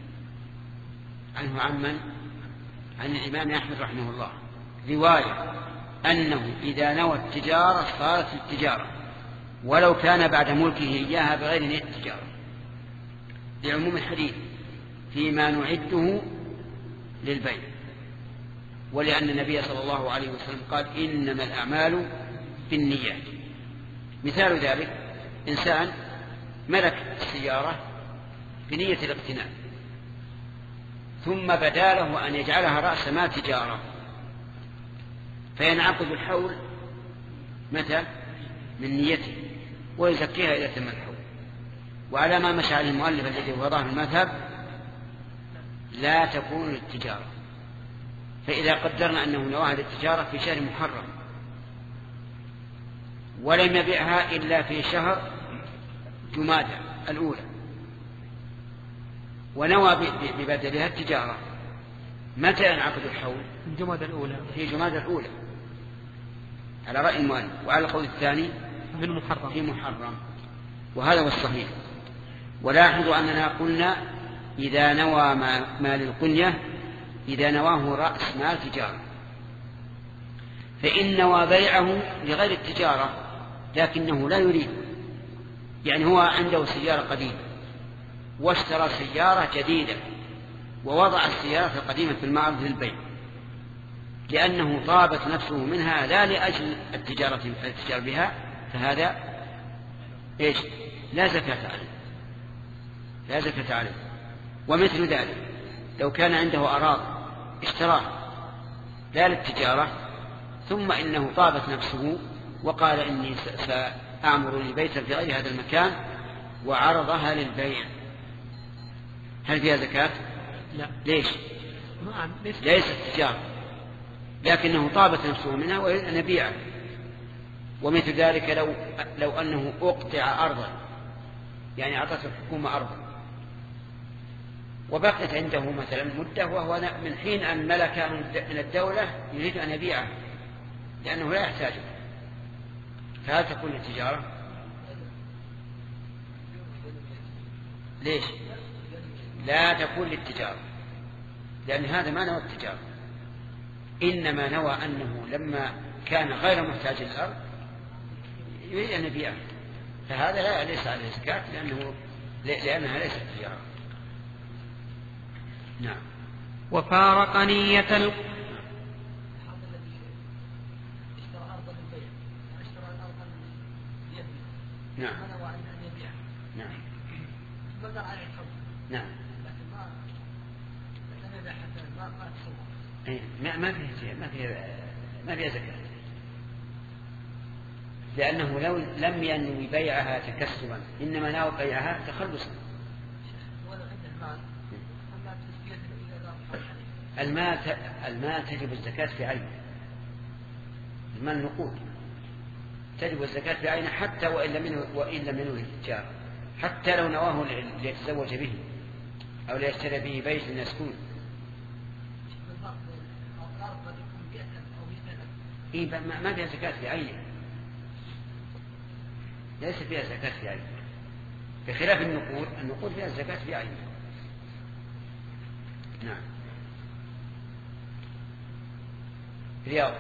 عنه عن من؟ عن الإمام أحمد رحمه الله رواية أنه إذا نوى التجارة صارت التجارة ولو كان بعد ملكه إياها بغير نية التجارة، لعموم الحديث فيما نعده للبيع، ولأن النبي صلى الله عليه وسلم قال: إنما الأعمال بالنيات. مثال ذلك إنسان ملك السيارة بنية الاقتناء ثم بدا له أن يجعلها رأس مال تجارة، فينعقد الحول متى؟ من نيته ويزكيها إلى ثمن الحول. وعلى ما مشى عليه المؤلف الذي هو ظاهر المذهب لا تكون للتجارة. فإذا قدرنا أنه نواها للتجارة في شهر محرم ولم يبيعها إلا في شهر جمادى الأولى ونوى ببدلها التجارة، متى ينعقد الحول؟ في جمادى الأولى. في جمادى الأولى على رأي المؤلف، وعلى القول الثاني في محرم. في محرم، وهذا هو الصحيح. ولاحظوا أننا قلنا إذا نوى مال القنية إذا نواه رأس مال تجارة، فإن نوى بيعه لغير التجارة لكنه لا يريد، يعني هو عنده سيارة قديمة واشترى سيارة جديدة ووضع السيارة القديمة في المعرض للبيع لأنه طابت نفسه منها لا لأجل التجارة التجارة بها، فهذا إيش؟ لا زكاة عليه، لا زكاة عليه. ومثل ذلك لو كان عنده أراض اشتراه لا للتجارة ثم إنه طابت نفسه وقال إني سأعمر لي بيتا في غير هذا المكان وعرضها للبيع، هل فيها زكاة؟ لا. ليش؟ ليست تجارة لكنه طابت نفسه منها ويريد أن يبيعها. ومثل ذلك لو, لو أنه أقطع أرضا، يعني أعطته الحكومة أرضا وبقيت عنده مثلا مدة وهو من حين أن ملك من الدولة يريد أن يبيعها لأنه لا يحتاجه، فهل تكون التجارة؟ ليش؟ لا تكون للتجارة لأن هذا ما نوى التجارة، إنما نوى أنه لما كان غير محتاج للأرض يريد أن يبيعها، فهذا لا ليس عليه زكاة لأنه لأنها ليست تجارة. نعم. وفارق نية ال... نعم. نعم. نعم. ما ما فيه ما فيه ما فيه زكاة لأنه لو لم ينوي بيعها تكسبا إنما نوى بيعها تخلصا. المال المال تجب الزكاة في عينه، المال نقود تجب الزكاة في عينه حتى وإن لم ينوي وإن لم ينوي التجارة، حتى لو نواه ليتزوج به أو ليشتري به بيت يسكن. إيه ما فيها زكاة في عينه، ليس فيها زكاة في عينه، بخلاف النقود، النقود فيها الزكاة في عينه. نعم. رياض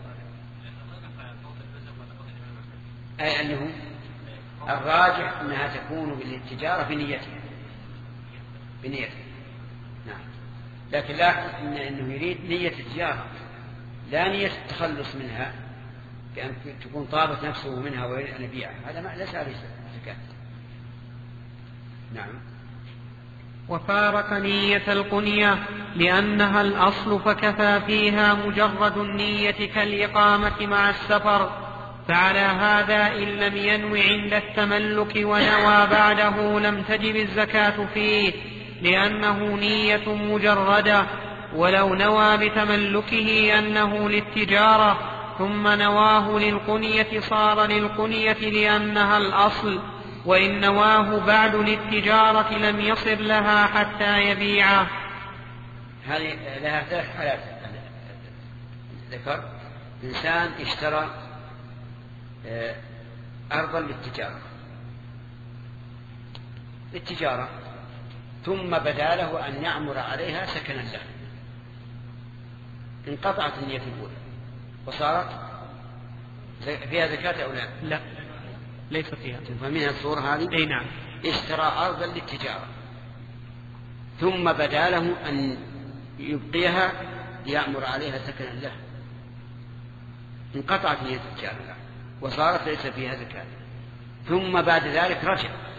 أي أنه الراجح أنها تكون بالتجارة بنيتها بنيتها نعم، لكن لاحظ إن أنه يريد نية التجارة لا نية التخلص منها بأن تكون طابت نفسه منها ويريد أن يبيعها، هذا ما ليس عليه زكاة. نعم. وفارق نية القنية لأنها الأصل فكفى فيها مجرد النية كالإقامة مع السفر، فعلى هذا إن لم ينو عند التملك ونوى بعده لم تجب الزكاة فيه، لأنه نية مجردة، ولو نوى بتملكه أنه للتجارة ثم نواه للقنية صار للقنية لأنها الأصل، وإن نواه بعد للتجارة لم يصر لها حتى يبيعه. هذه لها ثلاث حالات. ذكر إنسان اشترى أرضا للتجارة للتجارة ثم بدا له أن يعمر عليها سكنا له، انقطعت النية الأولى وصارت فيها زكاة أو لا؟ لا، ليس فيها. فمنها الصورة هذه؟ أي نعم. اشترى أرضا للتجارة ثم بدا له أن يبقيها ليعمر عليها سكنا له، انقطعت نية التجارة وصارت ليس فيها زكاة، ثم بعد ذلك رجع